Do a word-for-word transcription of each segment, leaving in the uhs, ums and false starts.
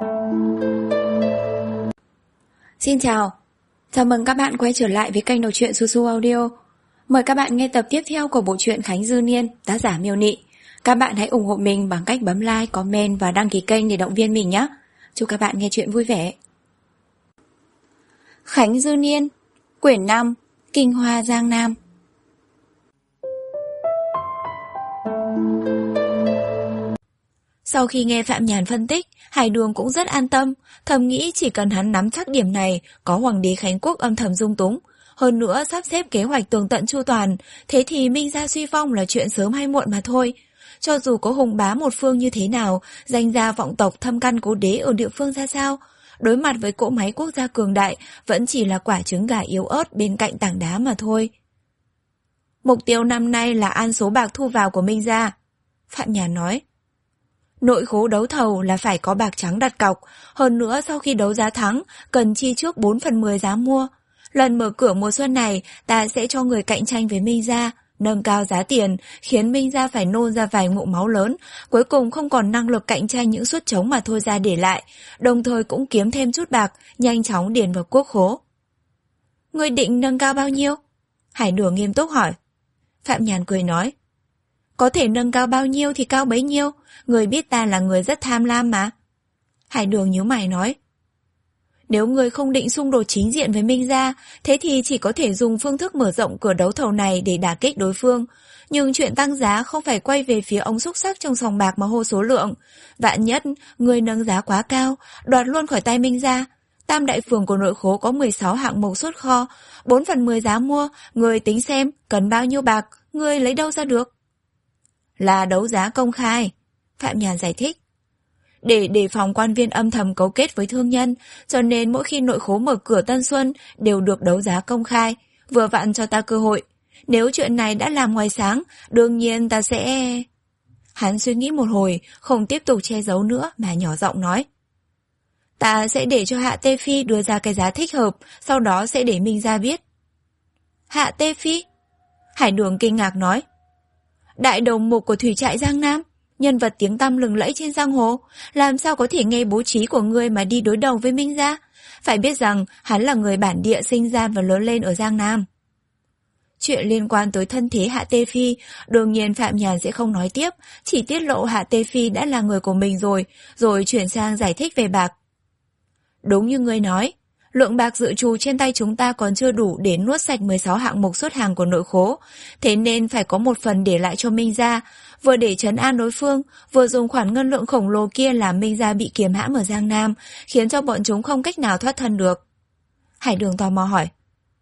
Xin chào, chào mừng các bạn quay trở lại với kênh đọc truyện Su Su Audio. Mời các bạn nghe tập tiếp theo của bộ truyện Khánh Dư Niên, tác giả Miêu Nị. Các bạn hãy ủng hộ mình bằng cách bấm like, comment và đăng ký kênh để động viên mình nhé. Chúc các bạn nghe truyện vui vẻ. Khánh Dư Niên, quyển năm, Kinh Hoa Giang Nam. Sau khi nghe Phạm Nhàn phân tích, Hải Đường cũng rất an tâm, thầm nghĩ chỉ cần hắn nắm chắc điểm này, có Hoàng đế Khánh Quốc âm thầm dung túng, hơn nữa sắp xếp kế hoạch tường tận chu toàn, thế thì Minh gia suy vong là chuyện sớm hay muộn mà thôi. Cho dù có hùng bá một phương như thế nào, danh gia vọng tộc thâm căn cố đế ở địa phương ra sao, đối mặt với cỗ máy quốc gia cường đại vẫn chỉ là quả trứng gà yếu ớt bên cạnh tảng đá mà thôi. Mục tiêu năm nay là ăn số bạc thu vào của Minh gia, Phạm Nhàn nói. Nội khố đấu thầu là phải có bạc trắng đặt cọc, hơn nữa sau khi đấu giá thắng, cần chi trước bốn phần mười giá mua. Lần mở cửa mùa xuân này, ta sẽ cho người cạnh tranh với Minh gia, nâng cao giá tiền, khiến Minh gia phải nôn ra vài ngụm máu lớn, cuối cùng không còn năng lực cạnh tranh những suất trống mà Thôi gia để lại, đồng thời cũng kiếm thêm chút bạc, nhanh chóng điền vào quốc khố. Ngươi định nâng cao bao nhiêu? Hải Đường nghiêm túc hỏi. Phạm Nhàn cười nói. Có thể nâng cao bao nhiêu thì cao bấy nhiêu, người biết ta là người rất tham lam mà. Hải Đường nhíu mày nói. Nếu người không định xung đột chính diện với Minh gia, thế thì chỉ có thể dùng phương thức mở rộng cửa đấu thầu này để đả kích đối phương. Nhưng chuyện tăng giá không phải quay về phía ông xúc sắc trong sòng bạc mà hô số lượng. Vạn nhất, người nâng giá quá cao, đoạt luôn khỏi tay Minh gia. Tam đại phường của nội khố có mười sáu hạng mục xuất kho, bốn phần mười giá mua, người tính xem cần bao nhiêu bạc, người lấy đâu ra được. Là đấu giá công khai, Phạm Nhàn giải thích. Để đề phòng quan viên âm thầm cấu kết với thương nhân, cho nên mỗi khi nội khố mở cửa Tân Xuân đều được đấu giá công khai, vừa vặn cho ta cơ hội. Nếu chuyện này đã làm ngoài sáng, đương nhiên ta sẽ... Hắn suy nghĩ một hồi, không tiếp tục che giấu nữa mà nhỏ giọng nói. Ta sẽ để cho Hạ Tê Phi đưa ra cái giá thích hợp, sau đó sẽ để Minh gia biết. Hạ Tê Phi? Hải Đường kinh ngạc nói. Đại đầu mục của thủy trại Giang Nam, nhân vật tiếng tăm lừng lẫy trên giang hồ, làm sao có thể nghe bố trí của ngươi mà đi đối đầu với Minh gia? Phải biết rằng hắn là người bản địa sinh ra và lớn lên ở Giang Nam. Chuyện liên quan tới thân thế Hạ Tê Phi, đương nhiên Phạm Nhàn sẽ không nói tiếp, chỉ tiết lộ Hạ Tê Phi đã là người của mình rồi, rồi chuyển sang giải thích về bạc. Đúng như ngươi nói, lượng bạc dự trù trên tay chúng ta còn chưa đủ để nuốt sạch mười sáu hạng mục xuất hàng của nội khố, thế nên phải có một phần để lại cho Minh gia, vừa để trấn an đối phương, vừa dùng khoản ngân lượng khổng lồ kia làm Minh gia bị kiềm hãm ở Giang Nam, khiến cho bọn chúng không cách nào thoát thân được. Hải Đường tò mò hỏi.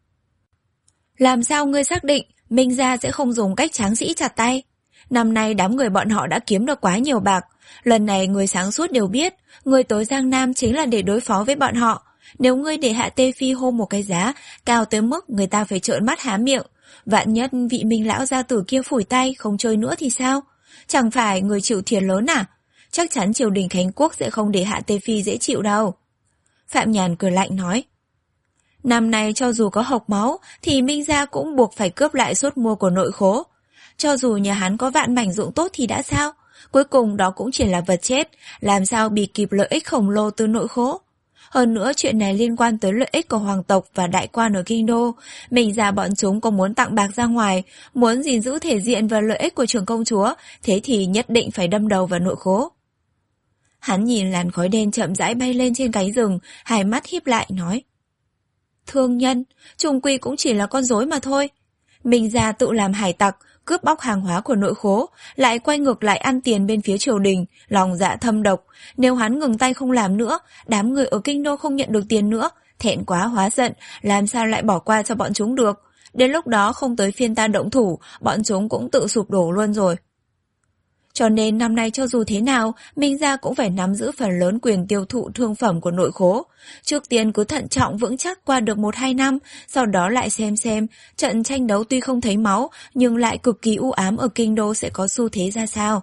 Làm sao ngươi xác định Minh gia sẽ không dùng cách tráng sĩ chặt tay? Năm nay đám người bọn họ đã kiếm được quá nhiều bạc, lần này người sáng suốt đều biết, người tới Giang Nam chính là để đối phó với bọn họ. Nếu ngươi để Hạ Tê Phi hô một cái giá cao tới mức người ta phải trợn mắt há miệng, vạn nhất vị Minh lão gia tử kia phủi tay không chơi nữa thì sao? Chẳng phải người chịu thiệt lớn à? Chắc chắn triều đình Khánh Quốc sẽ không để Hạ Tê Phi dễ chịu đâu. Phạm Nhàn cười lạnh nói. Năm nay cho dù có hộc máu thì Minh gia cũng buộc phải cướp lại suất mua của nội khố. Cho dù nhà hắn có vạn mảnh ruộng tốt thì đã sao? Cuối cùng đó cũng chỉ là vật chết, làm sao bị kịp lợi ích khổng lồ từ nội khố. Hơn nữa chuyện này liên quan tới lợi ích của hoàng tộc và đại quan ở kinh đô. Mình ra bọn chúng có muốn tặng bạc ra ngoài, muốn gìn giữ thể diện và lợi ích của trưởng công chúa, thế thì nhất định phải đâm đầu vào nội khố. Hắn nhìn làn khói đen chậm rãi bay lên trên cánh rừng, hai mắt híp lại nói. Thương nhân, chung quy cũng chỉ là con rối mà thôi. Mình ra tự làm hải tặc, cướp bóc hàng hóa của nội khố, lại quay ngược lại ăn tiền bên phía triều đình, lòng dạ thâm độc. Nếu hắn ngừng tay không làm nữa, đám người ở kinh đô không nhận được tiền nữa, thẹn quá hóa giận, làm sao lại bỏ qua cho bọn chúng được. Đến lúc đó không tới phiên ta động thủ, bọn chúng cũng tự sụp đổ luôn rồi. Cho nên năm nay cho dù thế nào, Minh gia cũng phải nắm giữ phần lớn quyền tiêu thụ thương phẩm của nội khố. Trước tiên cứ thận trọng vững chắc qua được một hai năm, sau đó lại xem xem, trận tranh đấu tuy không thấy máu, nhưng lại cực kỳ u ám ở kinh đô sẽ có xu thế ra sao.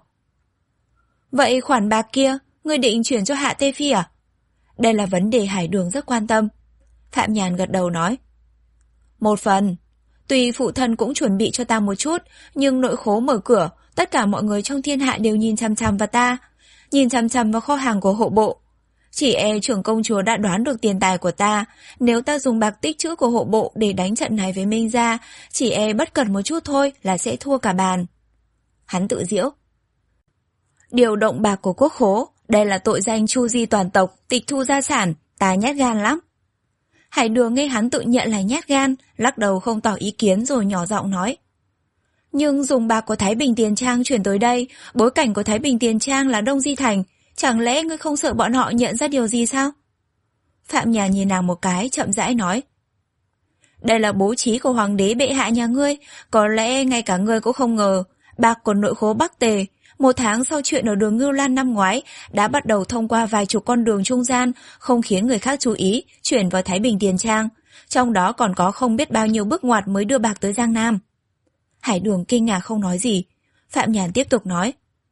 Vậy khoản bạc kia, ngươi định chuyển cho Hạ Tê Phi à? Đây là vấn đề Hải Đường rất quan tâm. Phạm Nhàn gật đầu nói. Một phần. Tuy phụ thân cũng chuẩn bị cho ta một chút, nhưng nội khố mở cửa, tất cả mọi người trong thiên hạ đều nhìn chằm chằm vào ta, nhìn chằm chằm vào kho hàng của hộ bộ. Chỉ e trưởng công chúa đã đoán được tiền tài của ta, nếu ta dùng bạc tích trữ của hộ bộ để đánh trận này với Minh gia, chỉ e bất cẩn một chút thôi là sẽ thua cả bàn. Hắn tự giễu. Điều động bạc của quốc khố, đây là tội danh chu di toàn tộc, tịch thu gia sản, ta nhát gan lắm. Hải Đường nghe hắn tự nhận là nhát gan, lắc đầu không tỏ ý kiến rồi nhỏ giọng nói. Nhưng dùng bạc của Thái Bình Tiền Trang chuyển tới đây, bối cảnh của Thái Bình Tiền Trang là Đông Di Thành, chẳng lẽ ngươi không sợ bọn họ nhận ra điều gì sao? Phạm Nhàn nhìn nàng một cái, chậm rãi nói. Đây là bố trí của hoàng đế bệ hạ nhà ngươi, có lẽ ngay cả ngươi cũng không ngờ, bạc của nội khố Bắc Tề, một tháng sau chuyện ở đường Ngưu Lan năm ngoái, đã bắt đầu thông qua vài chục con đường trung gian, không khiến người khác chú ý, chuyển vào Thái Bình Tiền Trang. Trong đó còn có không biết bao nhiêu bước ngoặt mới đưa bạc tới Giang Nam. Hải Đường kinh ngạc không nói gì. Phạm Nhàn tiếp tục nói.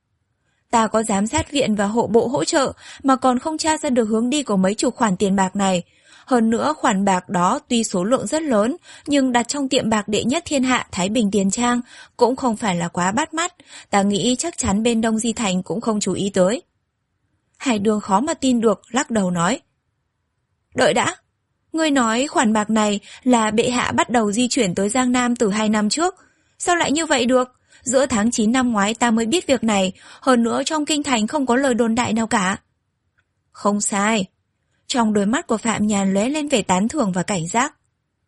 Ta có giám sát viện và hộ bộ hỗ trợ mà còn không tra ra được hướng đi của mấy chục khoản tiền bạc này. Hơn nữa khoản bạc đó tuy số lượng rất lớn, nhưng đặt trong tiệm bạc đệ nhất thiên hạ Thái Bình Tiền Trang cũng không phải là quá bắt mắt. Ta nghĩ chắc chắn bên Đông Di Thành cũng không chú ý tới. Hải Đường khó mà tin được, lắc đầu nói. Đợi đã, ngươi nói khoản bạc này là bệ hạ bắt đầu di chuyển tới Giang Nam từ hai năm trước. Sao lại như vậy được? Giữa tháng chín năm ngoái ta mới biết việc này, hơn nữa trong kinh thành không có lời đồn đại nào cả. Không sai. Trong đôi mắt của Phạm Nhàn lóe lên vẻ tán thưởng và cảnh giác.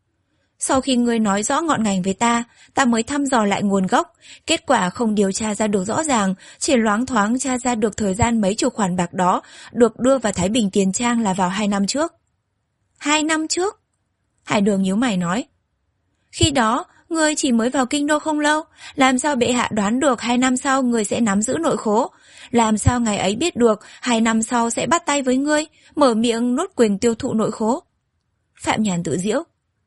Sau khi ngươi nói rõ ngọn ngành với ta, ta mới thăm dò lại nguồn gốc, kết quả không điều tra ra được rõ ràng, chỉ loáng thoáng tra ra được thời gian mấy chục khoản bạc đó được đưa vào Thái Bình Tiền Trang là vào hai năm trước. Hai năm trước? Hải Đường nhíu mày nói. Khi đó, ngươi chỉ mới vào kinh đô không lâu, làm sao bệ hạ đoán được hai năm sau ngươi sẽ nắm giữ nội khố? Làm sao ngày ấy biết được hai năm sau sẽ bắt tay với ngươi, mở miệng nuốt quyền tiêu thụ nội khố? Phạm Nhàn tự giễu.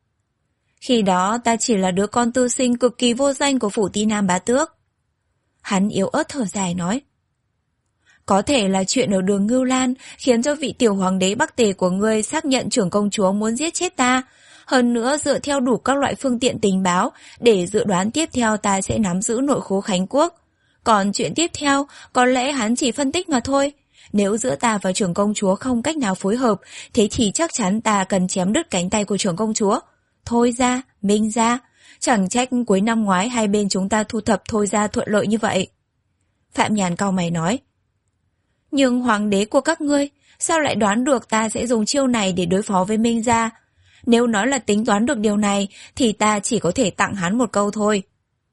Khi đó ta chỉ là đứa con tư sinh cực kỳ vô danh của phủ Ti Nam bá tước. Hắn yếu ớt thở dài nói. Có thể là chuyện ở đường Ngưu Lan khiến cho vị tiểu hoàng đế Bắc Tề của ngươi xác nhận trưởng công chúa muốn giết chết ta. Hơn nữa dựa theo đủ các loại phương tiện tình báo để dự đoán tiếp theo ta sẽ nắm giữ nội khố Khánh Quốc. Còn chuyện tiếp theo có lẽ hắn chỉ phân tích mà thôi. Nếu giữa ta và trưởng công chúa không cách nào phối hợp, thế thì chắc chắn ta cần chém đứt cánh tay của trưởng công chúa. Thôi ra, Minh ra. Chẳng trách cuối năm ngoái hai bên chúng ta thu thập Thôi ra thuận lợi như vậy. Phạm Nhàn cau mày nói. Nhưng hoàng đế của các ngươi, sao lại đoán được ta sẽ dùng chiêu này để đối phó với Minh gia? Nếu nói là tính toán được điều này, thì ta chỉ có thể tặng hắn một câu thôi.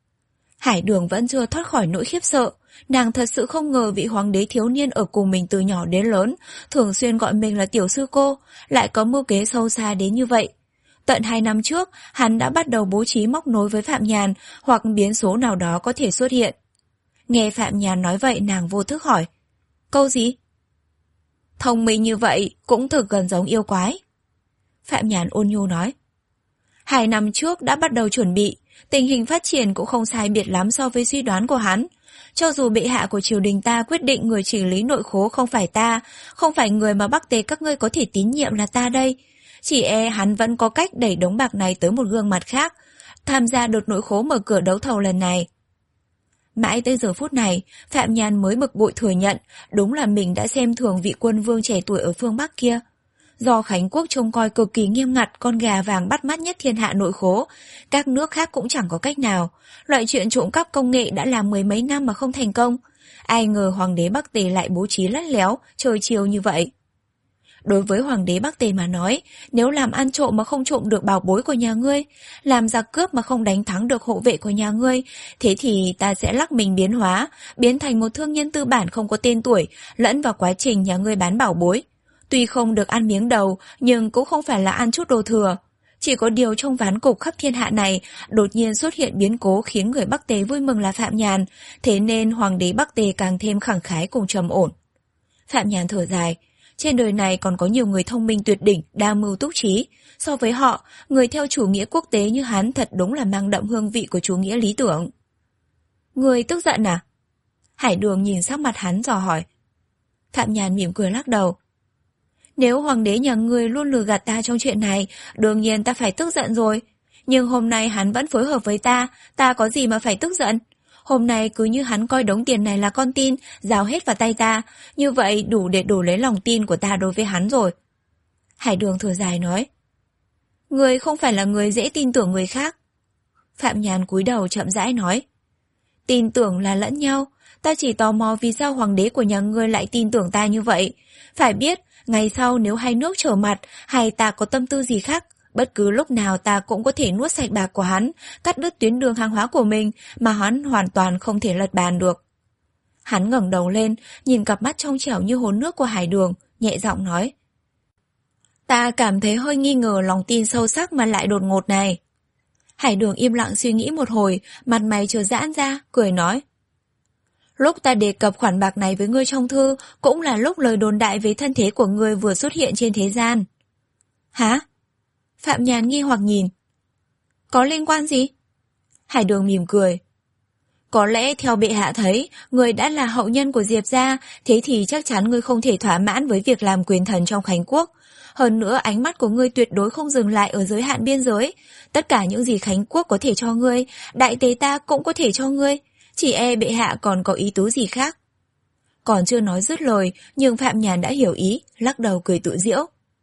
Hải Đường vẫn chưa thoát khỏi nỗi khiếp sợ. Nàng thật sự không ngờ vị hoàng đế thiếu niên ở cùng mình từ nhỏ đến lớn, thường xuyên gọi mình là tiểu sư cô, lại có mưu kế sâu xa đến như vậy. Tận hai năm trước, hắn đã bắt đầu bố trí móc nối với Phạm Nhàn hoặc biến số nào đó có thể xuất hiện. Nghe Phạm Nhàn nói vậy nàng vô thức hỏi. Câu gì? Thông minh như vậy cũng thực gần giống yêu quái. Phạm Nhàn ôn nhu nói. Hai năm trước đã bắt đầu chuẩn bị, tình hình phát triển cũng không sai biệt lắm so với suy đoán của hắn. Cho dù bệ hạ của triều đình ta quyết định người chỉnh lý nội khố không phải ta, không phải người mà Bắc Tề các ngươi có thể tín nhiệm là ta đây. Chỉ e hắn vẫn có cách đẩy đống bạc này tới một gương mặt khác, tham gia đột nội khố mở cửa đấu thầu lần này. Mãi tới giờ phút này, Phạm Nhàn mới bực bội thừa nhận, đúng là mình đã xem thường vị quân vương trẻ tuổi ở phương Bắc kia. Do Khánh Quốc trông coi cực kỳ nghiêm ngặt con gà vàng bắt mắt nhất thiên hạ nội khố, các nước khác cũng chẳng có cách nào. Loại chuyện trộm cắp công nghệ đã làm mười mấy năm mà không thành công. Ai ngờ hoàng đế Bắc Tề lại bố trí lắt léo, trời chiều như vậy. Đối với hoàng đế Bắc Tề mà nói, nếu làm ăn trộm mà không trộm được bảo bối của nhà ngươi, làm giặc cướp mà không đánh thắng được hộ vệ của nhà ngươi, thế thì ta sẽ lắc mình biến hóa, biến thành một thương nhân tư bản không có tên tuổi, lẫn vào quá trình nhà ngươi bán bảo bối. Tuy không được ăn miếng đầu, nhưng cũng không phải là ăn chút đồ thừa. Chỉ có điều trong ván cục khắp thiên hạ này, đột nhiên xuất hiện biến cố khiến người Bắc Tề vui mừng là Phạm Nhàn, thế nên hoàng đế Bắc Tề càng thêm khẳng khái cùng trầm ổn. Phạm Nhàn thở dài. Trên đời này còn có nhiều người thông minh tuyệt đỉnh, đa mưu túc trí. So với họ, người theo chủ nghĩa quốc tế như hắn thật đúng là mang đậm hương vị của chủ nghĩa lý tưởng. Người tức giận à? Hải Đường nhìn sắc mặt hắn dò hỏi. Phạm Nhàn mỉm cười lắc đầu. Nếu hoàng đế nhà ngươi luôn lừa gạt ta trong chuyện này, đương nhiên ta phải tức giận rồi. Nhưng hôm nay hắn vẫn phối hợp với ta, ta có gì mà phải tức giận? Hôm nay cứ như hắn coi đống tiền này là con tin, giao hết vào tay ta, như vậy đủ để đổi lấy lòng tin của ta đối với hắn rồi. Hải Đường thở dài nói. Người không phải là người dễ tin tưởng người khác. Phạm Nhàn cúi đầu chậm rãi nói. Tin tưởng là lẫn nhau, ta chỉ tò mò vì sao hoàng đế của nhà ngươi lại tin tưởng ta như vậy. Phải biết, ngày sau nếu hai nước trở mặt hay ta có tâm tư gì khác, bất cứ lúc nào ta cũng có thể nuốt sạch bạc của hắn, cắt đứt tuyến đường hàng hóa của mình mà hắn hoàn toàn không thể lật bàn được. Hắn ngẩng đầu lên, nhìn cặp mắt trong trẻo như hồ nước của Hải Đường, nhẹ giọng nói. Ta cảm thấy hơi nghi ngờ lòng tin sâu sắc mà lại đột ngột này. Hải Đường im lặng suy nghĩ một hồi, mặt mày chợt giãn ra, cười nói. Lúc ta đề cập khoản bạc này với ngươi trong thư, cũng là lúc lời đồn đại về thân thế của ngươi vừa xuất hiện trên thế gian. Hả? Phạm Nhàn nghi hoặc nhìn. Có liên quan gì? Hải Đường mỉm cười. Có lẽ theo bệ hạ thấy, ngươi đã là hậu nhân của Diệp gia, thế thì chắc chắn ngươi không thể thỏa mãn với việc làm quyền thần trong Khánh Quốc. Hơn nữa ánh mắt của ngươi tuyệt đối không dừng lại ở giới hạn biên giới. Tất cả những gì Khánh Quốc có thể cho ngươi, đại tế ta cũng có thể cho ngươi. Chỉ e bệ hạ còn có ý tứ gì khác. Còn chưa nói dứt lời, nhưng Phạm Nhàn đã hiểu ý, lắc đầu cười tự giễu.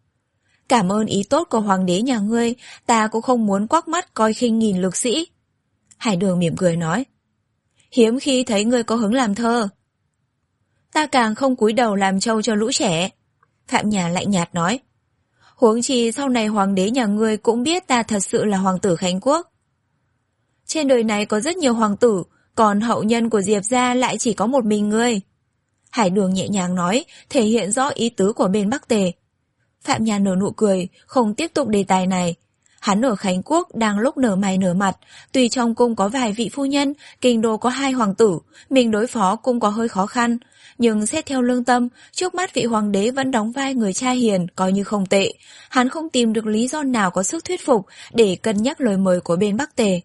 Cảm ơn ý tốt của hoàng đế nhà ngươi, ta cũng không muốn quắc mắt coi khinh nghìn lực sĩ. Hải Đường mỉm cười nói. Hiếm khi thấy ngươi có hứng làm thơ. Ta càng không cúi đầu làm trâu cho lũ trẻ. Phạm Nhàn lạnh nhạt nói. Huống chi sau này hoàng đế nhà ngươi cũng biết ta thật sự là hoàng tử Khánh Quốc. Trên đời này có rất nhiều hoàng tử, còn hậu nhân của Diệp gia lại chỉ có một mình ngươi. Hải Đường nhẹ nhàng nói, thể hiện rõ ý tứ của bên Bắc Tề. Phạm Nhàn nở nụ cười, không tiếp tục đề tài này. Hắn ở Khánh Quốc đang lúc nở mày nở mặt, tuy trong cung có vài vị phu nhân, kinh đô có hai hoàng tử, mình đối phó cũng có hơi khó khăn. Nhưng xét theo lương tâm, trước mắt vị hoàng đế vẫn đóng vai người cha hiền, coi như không tệ. Hắn không tìm được lý do nào có sức thuyết phục để cân nhắc lời mời của bên Bắc Tề.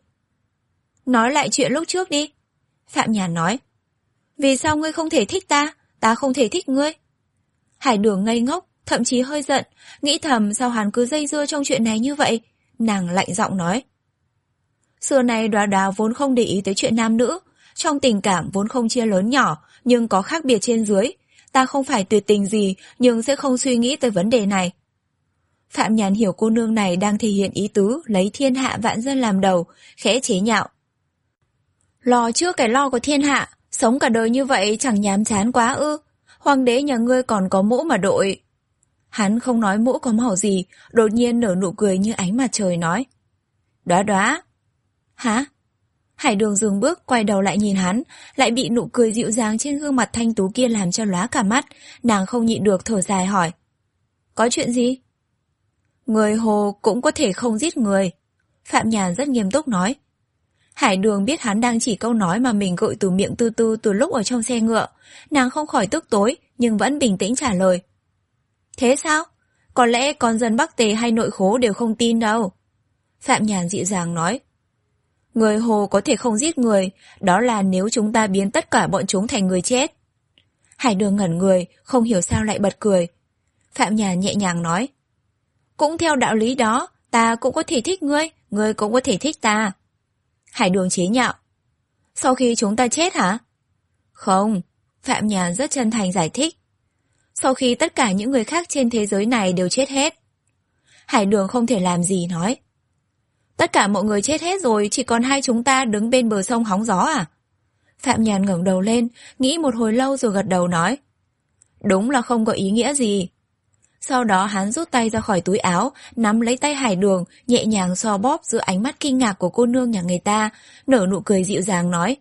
Nói lại chuyện lúc trước đi. Phạm Nhàn nói. Vì sao ngươi không thể thích ta, ta không thể thích ngươi? Hải Đường ngây ngốc, thậm chí hơi giận, nghĩ thầm sao hắn cứ dây dưa trong chuyện này như vậy. Nàng lạnh giọng nói. Xưa này Đoá Đoá vốn không để ý tới chuyện nam nữ, trong tình cảm vốn không chia lớn nhỏ, nhưng có khác biệt trên dưới. Ta không phải tuyệt tình gì, nhưng sẽ không suy nghĩ tới vấn đề này. Phạm Nhàn hiểu cô nương này đang thể hiện ý tứ lấy thiên hạ vạn dân làm đầu, khẽ chế nhạo. Lo trước cái lo của thiên hạ, sống cả đời như vậy chẳng nhàm chán quá ư? Hoàng đế nhà ngươi còn có mũ mà đội. Hắn không nói mũ có màu gì, đột nhiên nở nụ cười như ánh mặt trời nói. Đoá Đoá. Hả? Hải Đường dừng bước quay đầu lại nhìn hắn, lại bị nụ cười dịu dàng trên gương mặt thanh tú kia làm cho lóa cả mắt, nàng không nhịn được thở dài hỏi. Có chuyện gì? Người hồ cũng có thể không giết người. Phạm Nhàn rất nghiêm túc nói. Hải Đường biết hắn đang chỉ câu nói mà mình gợi từ miệng tư tư từ lúc ở trong xe ngựa, nàng không khỏi tức tối nhưng vẫn bình tĩnh trả lời. Thế sao? Có lẽ con dân Bắc Tề hay nội khố đều không tin đâu. Phạm Nhàn dịu dàng nói. Người hồ có thể không giết người, đó là nếu chúng ta biến tất cả bọn chúng thành người chết. Hải Đường ngẩn người, không hiểu sao lại bật cười. Phạm Nhàn nhẹ nhàng nói. Cũng theo đạo lý đó, ta cũng có thể thích ngươi, ngươi cũng có thể thích ta. Hải Đường chế nhạo. Sau khi chúng ta chết hả? Không, Phạm Nhàn rất chân thành giải thích. Sau khi tất cả những người khác trên thế giới này đều chết hết. Hải Đường không thể làm gì nói. Tất cả mọi người chết hết rồi, chỉ còn hai chúng ta đứng bên bờ sông hóng gió à? Phạm Nhàn ngẩng đầu lên, nghĩ một hồi lâu rồi gật đầu nói. Đúng là không có ý nghĩa gì. Sau đó hắn rút tay ra khỏi túi áo, nắm lấy tay Hải Đường, nhẹ nhàng xoa bóp giữa ánh mắt kinh ngạc của cô nương nhà người ta, nở nụ cười dịu dàng nói.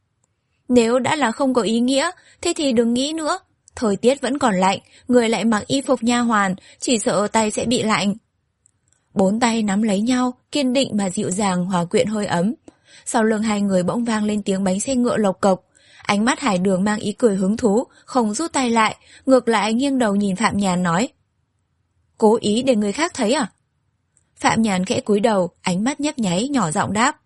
Nếu đã là không có ý nghĩa, thế thì đừng nghĩ nữa. Thời tiết vẫn còn lạnh, người lại mặc y phục nha hoàn, chỉ sợ tay sẽ bị lạnh. Bốn tay nắm lấy nhau, kiên định mà dịu dàng hòa quyện hơi ấm. Sau lưng hai người bỗng vang lên tiếng bánh xe ngựa lộc cộc. Ánh mắt Hải Đường mang ý cười hứng thú, không rút tay lại, ngược lại nghiêng đầu nhìn Phạm Nhàn nói. Cố ý để người khác thấy à? Phạm Nhàn khẽ cúi đầu, ánh mắt nhấp nháy, nhỏ giọng đáp.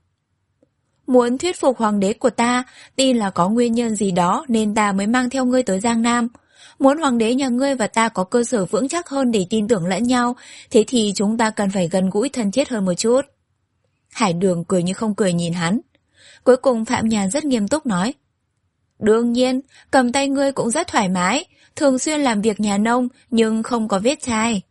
Muốn thuyết phục hoàng đế của ta, tin là có nguyên nhân gì đó nên ta mới mang theo ngươi tới Giang Nam. Muốn hoàng đế nhà ngươi và ta có cơ sở vững chắc hơn để tin tưởng lẫn nhau, thế thì chúng ta cần phải gần gũi thân thiết hơn một chút. Hải Đường cười như không cười nhìn hắn. Cuối cùng Phạm Nhàn rất nghiêm túc nói. Đương nhiên, cầm tay ngươi cũng rất thoải mái, thường xuyên làm việc nhà nông nhưng không có vết chai.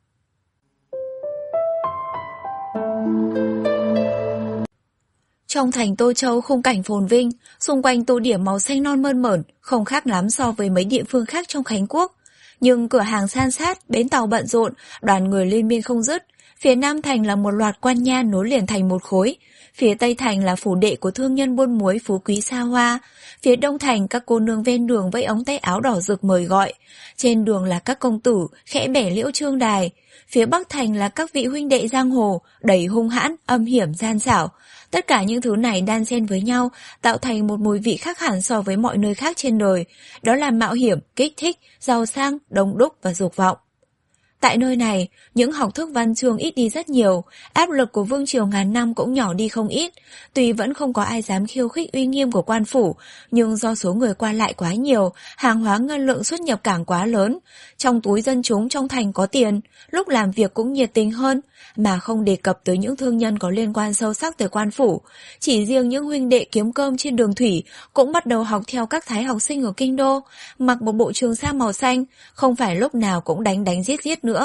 Trong thành Tô Châu khung cảnh phồn vinh, xung quanh tô điểm màu xanh non mơn mởn, không khác lắm so với mấy địa phương khác trong Khánh Quốc. Nhưng cửa hàng san sát, bến tàu bận rộn, đoàn người liên miên không dứt. Phía Nam thành là một loạt quan nha nối liền thành một khối. Phía Tây thành là phủ đệ của thương nhân buôn muối phú quý xa hoa. Phía Đông thành các cô nương ven đường với ống tay áo đỏ rực mời gọi. Trên đường là các công tử, khẽ bẻ liễu trương đài. Phía Bắc thành là các vị huynh đệ giang hồ, đầy hung hãn, âm hiểm, gian xảo. Tất cả những thứ này đan xen với nhau, tạo thành một mùi vị khác hẳn so với mọi nơi khác trên đời. Đó là mạo hiểm, kích thích, giàu sang, đông đúc và dục vọng. Tại nơi này, những học thức văn chương ít đi rất nhiều, áp lực của vương triều ngàn năm cũng nhỏ đi không ít. Tuy vẫn không có ai dám khiêu khích uy nghiêm của quan phủ, nhưng do số người qua lại quá nhiều, hàng hóa ngân lượng xuất nhập cảng quá lớn. Trong túi dân chúng trong thành có tiền, lúc làm việc cũng nhiệt tình hơn, mà không đề cập tới những thương nhân có liên quan sâu sắc tới quan phủ. Chỉ riêng những huynh đệ kiếm cơm trên đường thủy cũng bắt đầu học theo các thái học sinh ở kinh đô, mặc một bộ trường sa màu xanh, không phải lúc nào cũng đánh đánh giết giết nữa.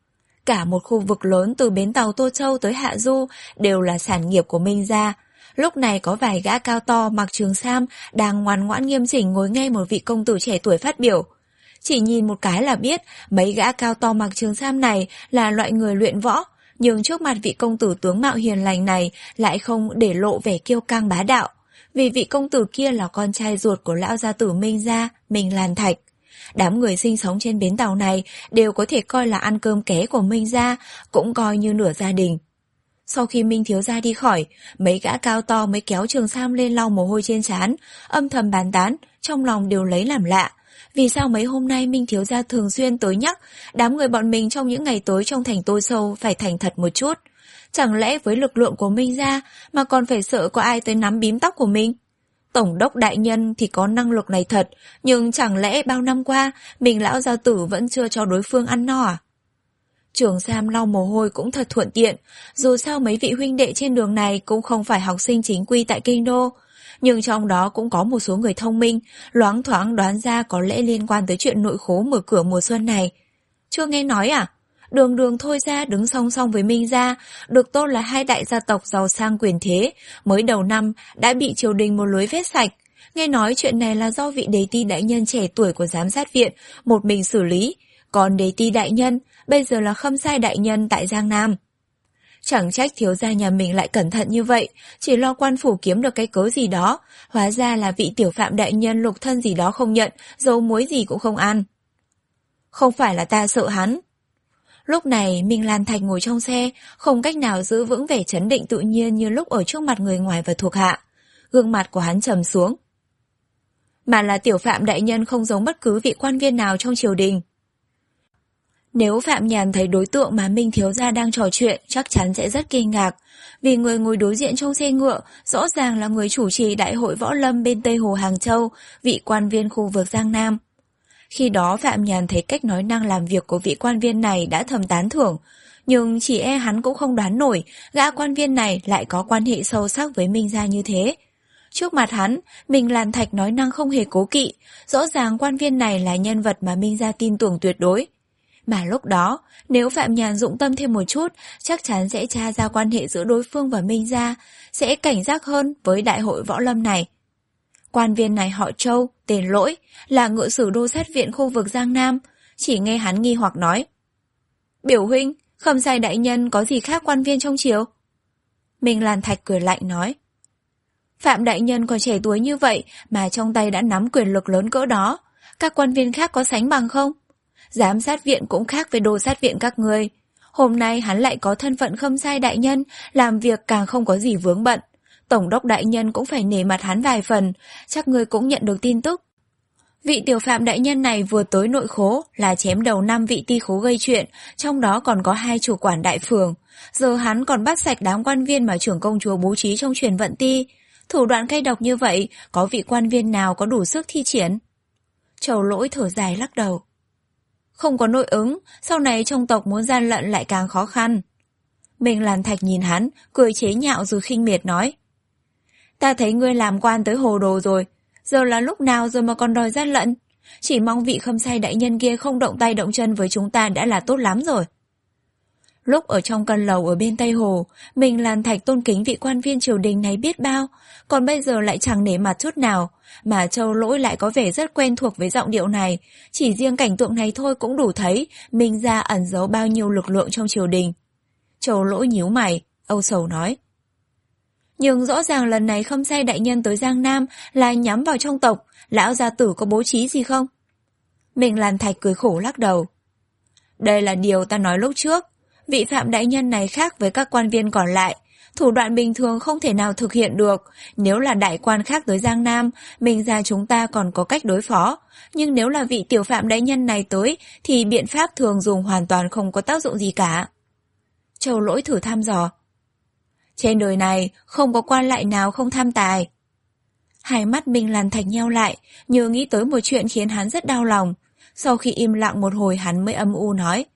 Cả một khu vực lớn từ bến tàu Tô Châu tới Hạ Du đều là sản nghiệp của Minh gia. Lúc này có vài gã cao to mặc trường sam đang ngoan ngoãn nghiêm chỉnh ngồi nghe một vị công tử trẻ tuổi phát biểu. Chỉ nhìn một cái là biết mấy gã cao to mặc trường sam này là loại người luyện võ, nhưng trước mặt vị công tử tướng mạo hiền lành này lại không để lộ vẻ kiêu căng bá đạo. Vì vị công tử kia là con trai ruột của lão gia tử Minh gia, Minh Lan Thạch. Đám người sinh sống trên bến tàu này đều có thể coi là ăn cơm ké của Minh gia, cũng coi như nửa gia đình. Sau khi Minh thiếu gia đi khỏi, mấy gã cao to mới kéo trường sam lên lau mồ hôi trên trán, âm thầm bàn tán, trong lòng đều lấy làm lạ. Vì sao mấy hôm nay Minh thiếu gia thường xuyên tới nhắc, đám người bọn mình trong những ngày tới trong thành Tô Châu phải thành thật một chút. Chẳng lẽ với lực lượng của Minh gia mà còn phải sợ có ai tới nắm bím tóc của mình? Tổng đốc đại nhân thì có năng lực này thật, nhưng chẳng lẽ bao năm qua mình lão gia tử vẫn chưa cho đối phương ăn no à? Trường Sam lau mồ hôi cũng thật thuận tiện, dù sao mấy vị huynh đệ trên đường này cũng không phải học sinh chính quy tại kinh đô. Nhưng trong đó cũng có một số người thông minh, loáng thoáng đoán ra có lẽ liên quan tới chuyện nội khố mở cửa mùa xuân này. Chưa nghe nói à? Đường Đường Thôi gia đứng song song với Minh gia, được tôn là hai đại gia tộc giàu sang quyền thế, mới đầu năm đã bị triều đình một lưới vét sạch. Nghe nói chuyện này là do vị đế ti đại nhân trẻ tuổi của giám sát viện một mình xử lý, còn đế ti đại nhân bây giờ là Khâm sai đại nhân tại Giang Nam. Chẳng trách thiếu gia nhà mình lại cẩn thận như vậy, chỉ lo quan phủ kiếm được cái cớ gì đó, hóa ra là vị tiểu phạm đại nhân lục thân gì đó không nhận, dầu muối gì cũng không ăn. Không phải là ta sợ hắn. Lúc này Minh Lan Thạch ngồi trong xe, không cách nào giữ vững vẻ trấn định tự nhiên như lúc ở trước mặt người ngoài và thuộc hạ. Gương mặt của hắn trầm xuống. Mà là tiểu phạm đại nhân không giống bất cứ vị quan viên nào trong triều đình. Nếu Phạm Nhàn thấy đối tượng mà Minh thiếu gia đang trò chuyện chắc chắn sẽ rất kinh ngạc, vì người ngồi đối diện trong xe ngựa rõ ràng là người chủ trì đại hội võ lâm bên Tây Hồ Hàng Châu, vị quan viên khu vực Giang Nam. Khi đó Phạm Nhàn thấy cách nói năng làm việc của vị quan viên này đã thầm tán thưởng, nhưng chỉ e hắn cũng không đoán nổi gã quan viên này lại có quan hệ sâu sắc với Minh gia như thế. Trước mặt hắn, Minh Lan Thạch nói năng không hề cố kỵ, rõ ràng quan viên này là nhân vật mà Minh gia tin tưởng tuyệt đối. Mà lúc đó, nếu Phạm Nhàn dụng tâm thêm một chút, chắc chắn sẽ tra ra quan hệ giữa đối phương và Minh gia, sẽ cảnh giác hơn với đại hội võ lâm này. Quan viên này họ Châu, tên Lỗi, là ngự sử đô sát viện khu vực Giang Nam, chỉ nghe hắn nghi hoặc nói. Biểu huynh, Khâm sai đại nhân có gì khác quan viên trong triều? Minh Lan Thạch cười lạnh nói. Phạm đại nhân còn trẻ tuổi như vậy mà trong tay đã nắm quyền lực lớn cỡ đó, các quan viên khác có sánh bằng không? Giám sát viện cũng khác với đô sát viện các ngươi. Hôm nay hắn lại có thân phận Khâm sai đại nhân, làm việc càng không có gì vướng bận. Tổng đốc đại nhân cũng phải nể mặt hắn vài phần, chắc ngươi cũng nhận được tin tức. Vị tiểu phạm đại nhân này vừa tới nội khố là chém đầu năm vị ti khố gây chuyện, trong đó còn có hai chủ quản đại phường. Giờ hắn còn bắt sạch đám quan viên mà trưởng công chúa bố trí trong truyền vận ti. Thủ đoạn cay độc như vậy, có vị quan viên nào có đủ sức thi triển? Trầu Lỗi thở dài lắc đầu. Không có nội ứng, sau này trong tộc muốn gian lận lại càng khó khăn. Minh Lan Thạch nhìn hắn, cười chế nhạo rồi khinh miệt nói. Ta thấy ngươi làm quan tới hồ đồ rồi, giờ là lúc nào rồi mà còn đòi gian lận. Chỉ mong vị Khâm Sai đại nhân kia không động tay động chân với chúng ta đã là tốt lắm rồi. Lúc ở trong căn lầu ở bên Tây Hồ, mình Lan Thạch tôn kính vị quan viên triều đình này biết bao, còn bây giờ lại chẳng nể mặt chút nào, mà Châu Lỗi lại có vẻ rất quen thuộc với giọng điệu này. Chỉ riêng cảnh tượng này thôi cũng đủ thấy Minh gia ẩn giấu bao nhiêu lực lượng trong triều đình. Châu Lỗi nhíu mày, âu sầu nói. Nhưng rõ ràng lần này Khâm Sai đại nhân tới Giang Nam là nhắm vào trong tộc, lão gia tử có bố trí gì không? Mình Lan Thạch cười khổ lắc đầu. Đây là điều ta nói lúc trước. Vị Phạm đại nhân này khác với các quan viên còn lại, thủ đoạn bình thường không thể nào thực hiện được. Nếu là đại quan khác tới Giang Nam, mình ra chúng ta còn có cách đối phó. Nhưng nếu là vị tiểu Phạm đại nhân này tới, thì biện pháp thường dùng hoàn toàn không có tác dụng gì cả. Châu Lỗi thử thăm dò. Trên đời này, không có quan lại nào không tham tài. Hai mắt Minh Lan Thạch nheo lại, như nghĩ tới một chuyện khiến hắn rất đau lòng. Sau khi im lặng một hồi hắn mới âm u nói.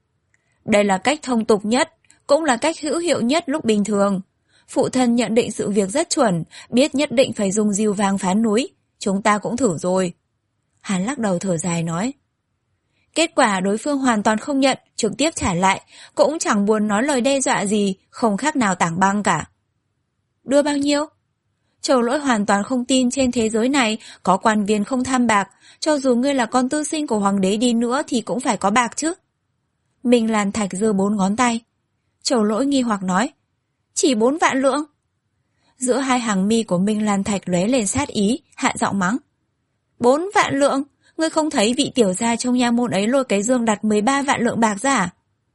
Đây là cách thông tục nhất, cũng là cách hữu hiệu nhất lúc bình thường. Phụ thân nhận định sự việc rất chuẩn, biết nhất định phải dùng diều vàng phán núi. Chúng ta cũng thử rồi. Hắn lắc đầu thở dài nói. Kết quả đối phương hoàn toàn không nhận, trực tiếp trả lại, cũng chẳng buồn nói lời đe dọa gì, không khác nào tảng băng cả. Đưa bao nhiêu? Châu Lỗi hoàn toàn không tin trên thế giới này có quan viên không tham bạc, cho dù ngươi là con tư sinh của hoàng đế đi nữa thì cũng phải có bạc chứ. Minh Lan Thạch giơ bốn ngón tay. Châu Lỗi nghi hoặc nói. Chỉ bốn vạn lượng. Giữa hai hàng mi của Minh Lan Thạch lóe lên sát ý, hạ giọng mắng. Bốn vạn lượng? Ngươi không thấy vị tiểu gia trong nha môn ấy lôi cái dương đặt mười ba vạn lượng bạc ra à?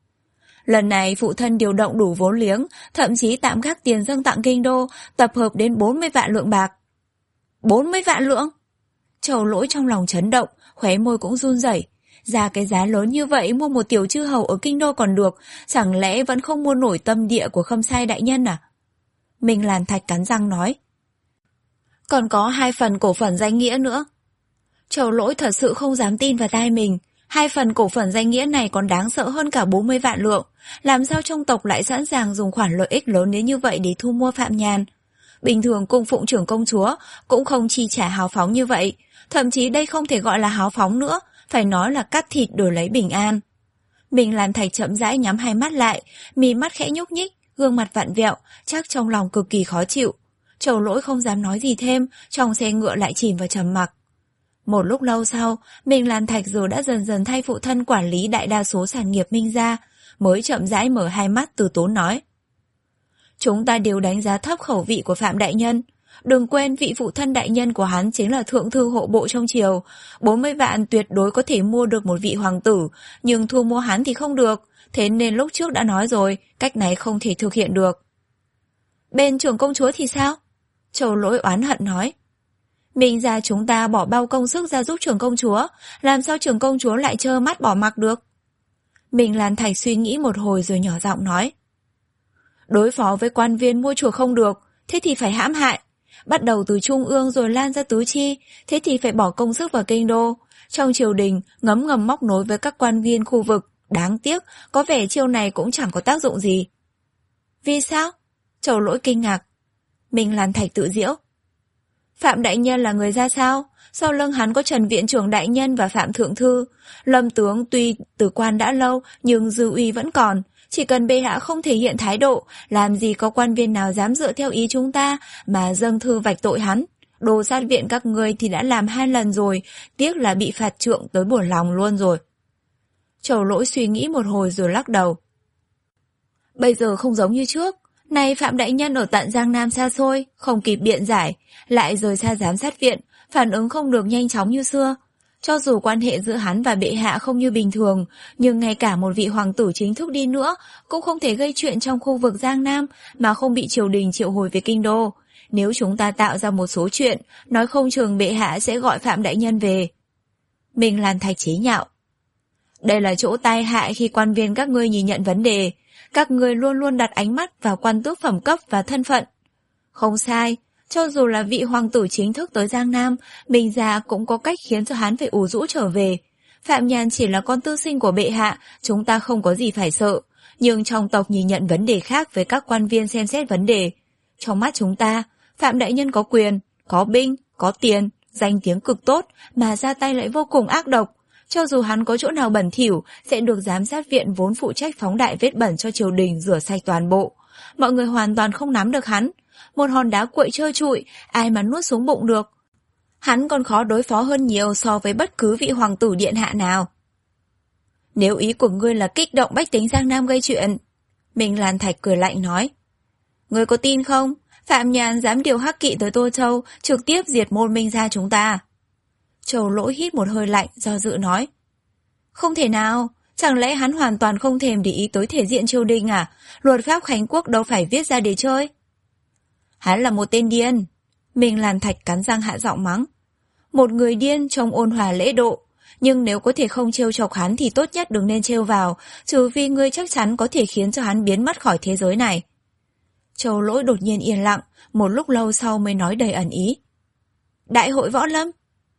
Lần này phụ thân điều động đủ vốn liếng, thậm chí tạm gác tiền dâng tặng kinh đô, tập hợp đến bốn mươi vạn lượng bạc. bốn mươi vạn lượng? Châu Lỗi trong lòng chấn động, khóe môi cũng run rẩy. Ra cái giá lớn như vậy mua một tiểu chư hầu ở kinh đô còn được, chẳng lẽ vẫn không mua nổi tâm địa của Khâm Sai đại nhân à? Minh Lan Thạch cắn răng nói. Còn có hai phần cổ phần danh nghĩa nữa. Châu Lỗi thật sự không dám tin vào tai mình. Hai phần cổ phần danh nghĩa này còn đáng sợ hơn cả bốn mươi vạn lượng. Làm sao trong tộc lại sẵn sàng dùng khoản lợi ích lớn đến như vậy để thu mua Phạm Nhàn? Bình thường cung phụng trưởng công chúa cũng không chi trả hào phóng như vậy. Thậm chí đây không thể gọi là hào phóng nữa, phải nói là cắt thịt đổi lấy bình an. Mình Lan Thạch chậm rãi nhắm hai mắt lại, mí mắt khẽ nhúc nhích, gương mặt vặn vẹo, chắc trong lòng cực kỳ khó chịu. Châu Lỗi không dám nói gì thêm, trong xe ngựa lại chìm vào trầm mặc. Một lúc lâu sau, Minh Lan Thạch dù đã dần dần thay phụ thân quản lý đại đa số sản nghiệp Minh gia, mới chậm rãi mở hai mắt từ tốn nói. Chúng ta đều đánh giá thấp khẩu vị của Phạm đại nhân. Đừng quên vị phụ thân đại nhân của hắn chính là thượng thư hộ bộ trong triều. bốn mươi vạn tuyệt đối có thể mua được một vị hoàng tử, nhưng thu mua hắn thì không được. Thế nên lúc trước đã nói rồi, cách này không thể thực hiện được. Bên trưởng công chúa thì sao? Châu Lỗi oán hận nói. Minh gia chúng ta bỏ bao công sức ra giúp trưởng công chúa, làm sao trưởng công chúa lại trơ mắt bỏ mặc được? Minh Lan Thạch suy nghĩ một hồi rồi nhỏ giọng nói. Đối phó với quan viên mua chuộc không được, thế thì phải hãm hại. Bắt đầu từ trung ương rồi lan ra tứ chi, thế thì phải bỏ công sức vào kinh đô. Trong triều đình, ngấm ngầm móc nối với các quan viên khu vực. Đáng tiếc, có vẻ chiêu này cũng chẳng có tác dụng gì. Vì sao? Châu Lỗi kinh ngạc. Minh Lan Thạch tự giễu. Phạm đại nhân là người ra sao? Sau lưng hắn có Trần viện trưởng đại nhân và Phạm thượng thư. Lâm tướng tuy từ quan đã lâu, nhưng dư uy vẫn còn. Chỉ cần bệ hạ không thể hiện thái độ, làm gì có quan viên nào dám dựa theo ý chúng ta mà dâng thư vạch tội hắn. Đồ sát viện các ngươi thì đã làm hai lần rồi, tiếc là bị phạt trượng tới buồn lòng luôn rồi. Châu Lỗi suy nghĩ một hồi rồi lắc đầu. Bây giờ không giống như trước. Này Phạm đại nhân ở tận Giang Nam xa xôi, không kịp biện giải, lại rời xa giám sát viện, phản ứng không được nhanh chóng như xưa. Cho dù quan hệ giữa hắn và bệ hạ không như bình thường, nhưng ngay cả một vị hoàng tử chính thức đi nữa cũng không thể gây chuyện trong khu vực Giang Nam mà không bị triều đình triệu hồi về kinh đô. Nếu chúng ta tạo ra một số chuyện, nói không chừng bệ hạ sẽ gọi Phạm đại nhân về. Minh Lan Thạch chế nhạo. Đây là chỗ tai hại khi quan viên các ngươi nhìn nhận vấn đề. Các ngươi luôn luôn đặt ánh mắt vào quan tước phẩm cấp và thân phận. Không sai, cho dù là vị hoàng tử chính thức tới Giang Nam, Minh gia cũng có cách khiến cho hắn phải ủ rũ trở về. Phạm Nhàn chỉ là con tư sinh của bệ hạ, chúng ta không có gì phải sợ. Nhưng trong tộc nhìn nhận vấn đề khác với các quan viên xem xét vấn đề. Trong mắt chúng ta, Phạm đại nhân có quyền, có binh, có tiền, danh tiếng cực tốt mà ra tay lại vô cùng ác độc. Cho dù hắn có chỗ nào bẩn thỉu, sẽ được giám sát viện vốn phụ trách phóng đại vết bẩn cho triều đình rửa sạch toàn bộ. Mọi người hoàn toàn không nắm được hắn. Một hòn đá cuội trơ trụi, ai mà nuốt xuống bụng được. Hắn còn khó đối phó hơn nhiều so với bất cứ vị hoàng tử điện hạ nào. Nếu ý của ngươi là kích động bách tính Giang Nam gây chuyện, Minh Lan Thạch cười lạnh nói. Ngươi có tin không? Phạm Nhàn dám điều hắc kỵ tới Tô Châu, trực tiếp diệt môn Minh gia chúng ta. Châu Lỗi hít một hơi lạnh, do dự nói. Không thể nào, chẳng lẽ hắn hoàn toàn không thèm để ý tới thể diện triều đình à? Luật pháp Khánh Quốc đâu phải viết ra để chơi. Hắn là một tên điên. Minh Lan Thạch cắn răng hạ giọng mắng. Một người điên trông ôn hòa lễ độ, nhưng nếu có thể không trêu chọc hắn thì tốt nhất đừng nên trêu vào, trừ vì ngươi chắc chắn có thể khiến cho hắn biến mất khỏi thế giới này. Châu Lỗi đột nhiên yên lặng, một lúc lâu sau mới nói đầy ẩn ý. Đại hội võ lâm?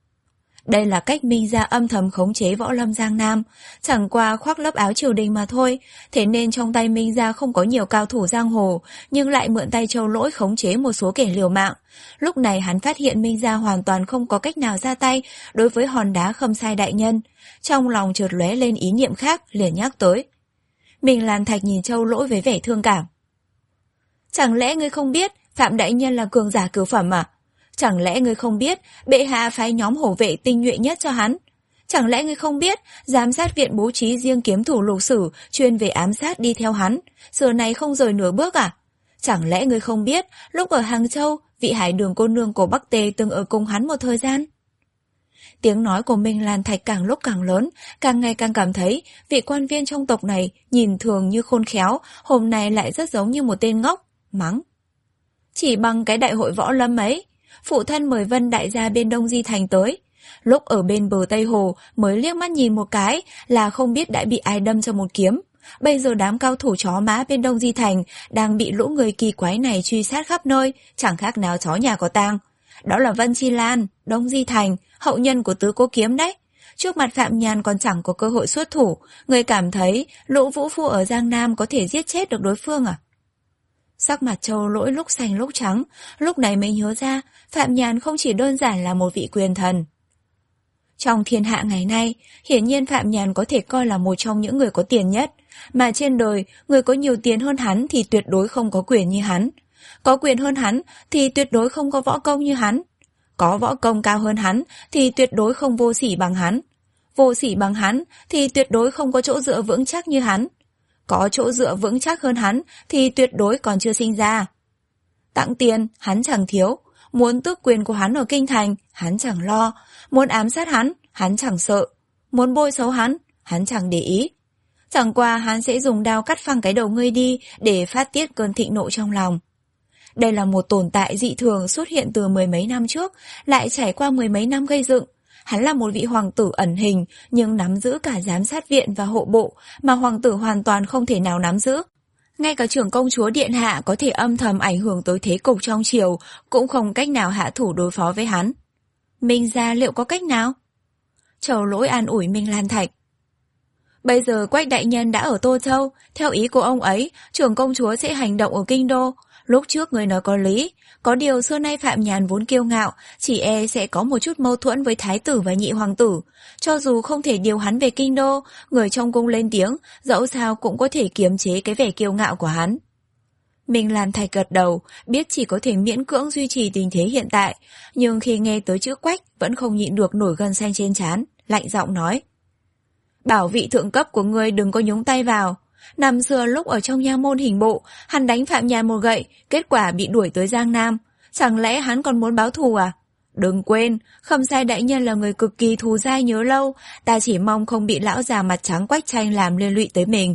Đây là cách Minh gia âm thầm khống chế võ lâm Giang Nam, chẳng qua khoác lớp áo triều đình mà thôi, thế nên trong tay Minh gia không có nhiều cao thủ giang hồ, nhưng lại mượn tay Châu Lỗi khống chế một số kẻ liều mạng. Lúc này hắn phát hiện Minh gia hoàn toàn không có cách nào ra tay đối với hòn đá Khâm Sai đại nhân, trong lòng chợt lóe lên ý niệm khác, liền nhắc tới. Minh Lan Thạch nhìn Châu Lỗi với vẻ thương cảm. Chẳng lẽ ngươi không biết Phạm đại nhân là cường giả cửu phẩm à? Chẳng lẽ ngươi không biết bệ hạ phái nhóm hổ vệ tinh nhuệ nhất cho hắn? Chẳng lẽ ngươi không biết giám sát viện bố trí riêng kiếm thủ lục sử chuyên về ám sát đi theo hắn, xưa này không rời nửa bước à? Chẳng lẽ ngươi không biết lúc ở Hàng Châu, vị hải đường cô nương của Bắc Tề từng ở cùng hắn một thời gian? Tiếng nói của Minh Lan Thạch càng lúc càng lớn, càng ngày càng cảm thấy vị quan viên trong tộc này nhìn thường như khôn khéo, hôm nay lại rất giống như một tên ngốc, mắng. Chỉ bằng cái đại hội võ lâm ấy, phụ thân mời Vân đại gia bên Đông Di Thành tới. Lúc ở bên bờ Tây Hồ mới liếc mắt nhìn một cái là không biết đã bị ai đâm cho một kiếm. Bây giờ đám cao thủ chó má bên Đông Di Thành đang bị lũ người kỳ quái này truy sát khắp nơi, chẳng khác nào chó nhà có tang. Đó là Vân Chi Lan, Đông Di Thành, hậu nhân của Tứ Cố Kiếm đấy. Trước mặt Phạm Nhàn còn chẳng có cơ hội xuất thủ, người cảm thấy lũ vũ phu ở Giang Nam có thể giết chết được đối phương à? Sắc mặt Châu Lỗi lúc xanh lúc trắng, lúc này mới nhớ ra Phạm Nhàn không chỉ đơn giản là một vị quyền thần. Trong thiên hạ ngày nay, hiển nhiên Phạm Nhàn có thể coi là một trong những người có tiền nhất, mà trên đời, người có nhiều tiền hơn hắn thì tuyệt đối không có quyền như hắn. Có quyền hơn hắn thì tuyệt đối không có võ công như hắn. Có võ công cao hơn hắn thì tuyệt đối không vô sỉ bằng hắn. Vô sỉ bằng hắn thì tuyệt đối không có chỗ dựa vững chắc như hắn. Có chỗ dựa vững chắc hơn hắn thì tuyệt đối còn chưa sinh ra. Tặng tiền, hắn chẳng thiếu. Muốn tước quyền của hắn ở kinh thành, hắn chẳng lo. Muốn ám sát hắn, hắn chẳng sợ. Muốn bôi xấu hắn, hắn chẳng để ý. Chẳng qua hắn sẽ dùng đao cắt phăng cái đầu ngươi đi để phát tiết cơn thịnh nộ trong lòng. Đây là một tồn tại dị thường xuất hiện từ mười mấy năm trước, lại trải qua mười mấy năm gây dựng. Hắn là một vị hoàng tử ẩn hình, nhưng nắm giữ cả giám sát viện và hộ bộ, mà hoàng tử hoàn toàn không thể nào nắm giữ. Ngay cả trưởng công chúa điện hạ có thể âm thầm ảnh hưởng tới thế cục trong triều, cũng không cách nào hạ thủ đối phó với hắn. Minh gia liệu có cách nào? Châu Lỗi an ủi Minh Lan Thạch. Bây giờ Quách đại nhân đã ở Tô Châu, theo ý của ông ấy, trưởng công chúa sẽ hành động ở kinh đô. Lúc trước người nói có lý, có điều xưa nay Phạm Nhàn vốn kiêu ngạo, chỉ e sẽ có một chút mâu thuẫn với thái tử và nhị hoàng tử. Cho dù không thể điều hắn về kinh đô, người trong cung lên tiếng, dẫu sao cũng có thể kiềm chế cái vẻ kiêu ngạo của hắn. Minh Lan Thạch gật đầu, biết chỉ có thể miễn cưỡng duy trì tình thế hiện tại, nhưng khi nghe tới chữ Quách vẫn không nhịn được nổi gân xanh trên trán, lạnh giọng nói. Bảo vị thượng cấp của ngươi đừng có nhúng tay vào. Năm xưa lúc ở trong nha môn hình bộ, hắn đánh Phạm Nhàn một gậy, kết quả bị đuổi tới Giang Nam. Chẳng lẽ hắn còn muốn báo thù à? Đừng quên, Khâm Sai đại nhân là người cực kỳ thù dai nhớ lâu, ta chỉ mong không bị lão già mặt trắng Quách Tranh làm liên lụy tới mình.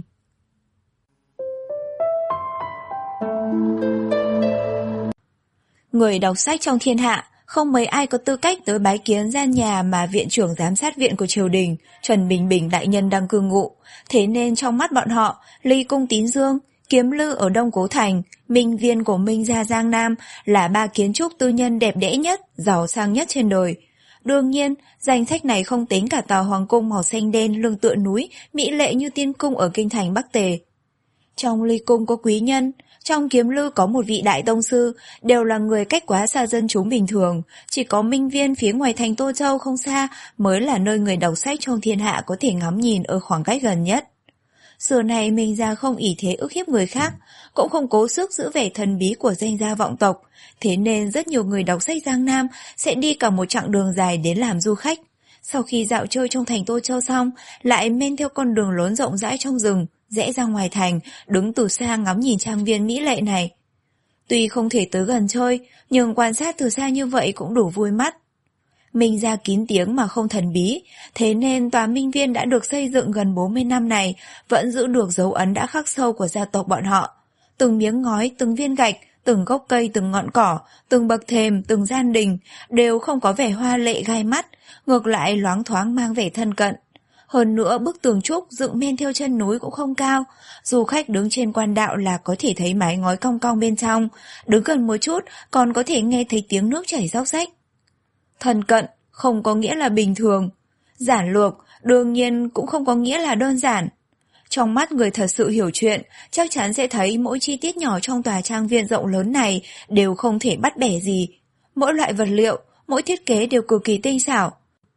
Người đọc sách trong thiên hạ, không mấy ai có tư cách tới bái kiến gian nhà mà viện trưởng giám sát viện của triều đình, Trần Bình Bình đại nhân đang cư ngụ. Thế nên trong mắt bọn họ, Ly Cung Tín Dương, Kiếm Lư ở Đông Cố Thành, Minh Viên của Minh gia Giang Nam là ba kiến trúc tư nhân đẹp đẽ nhất, giàu sang nhất trên đời. Đương nhiên, danh sách này không tính cả tòa hoàng cung màu xanh đen lưng tựa núi, mỹ lệ như tiên cung ở kinh thành Bắc Tề. Trong ly cung có quý nhân, trong kiếm lư có một vị đại tông sư, đều là người cách quá xa dân chúng bình thường. Chỉ có Minh Viên phía ngoài thành Tô Châu không xa mới là nơi người đọc sách trong thiên hạ có thể ngắm nhìn ở khoảng cách gần nhất. Xưa này Minh gia không ỷ thế ức hiếp người khác, cũng không cố sức giữ vẻ thần bí của danh gia vọng tộc, thế nên rất nhiều người đọc sách Giang Nam sẽ đi cả một chặng đường dài đến làm du khách. Sau khi dạo chơi trong thành Tô Châu xong, lại men theo con đường lớn rộng rãi trong rừng, rẽ ra ngoài thành, đứng từ xa ngắm nhìn trang viên mỹ lệ này. Tuy không thể tới gần chơi, nhưng quan sát từ xa như vậy cũng đủ vui mắt. Minh gia kín tiếng mà không thần bí, thế nên tòa Minh Viên đã được xây dựng gần bốn mươi năm này vẫn giữ được dấu ấn đã khắc sâu của gia tộc bọn họ. Từng miếng ngói, từng viên gạch, từng gốc cây, từng ngọn cỏ, từng bậc thềm, từng gian đình đều không có vẻ hoa lệ gai mắt, ngược lại loáng thoáng mang vẻ thân cận. Hơn nữa bức tường trúc dựng men theo chân núi cũng không cao, du khách đứng trên quan đạo là có thể thấy mái ngói cong cong bên trong, đứng gần một chút còn có thể nghe thấy tiếng nước chảy róc rách. Thân cận không có nghĩa là bình thường, giản lược đương nhiên cũng không có nghĩa là đơn giản. Trong mắt người thật sự hiểu chuyện, chắc chắn sẽ thấy mỗi chi tiết nhỏ trong tòa trang viên rộng lớn này đều không thể bắt bẻ gì. Mỗi loại vật liệu, mỗi thiết kế đều cực kỳ tinh xảo.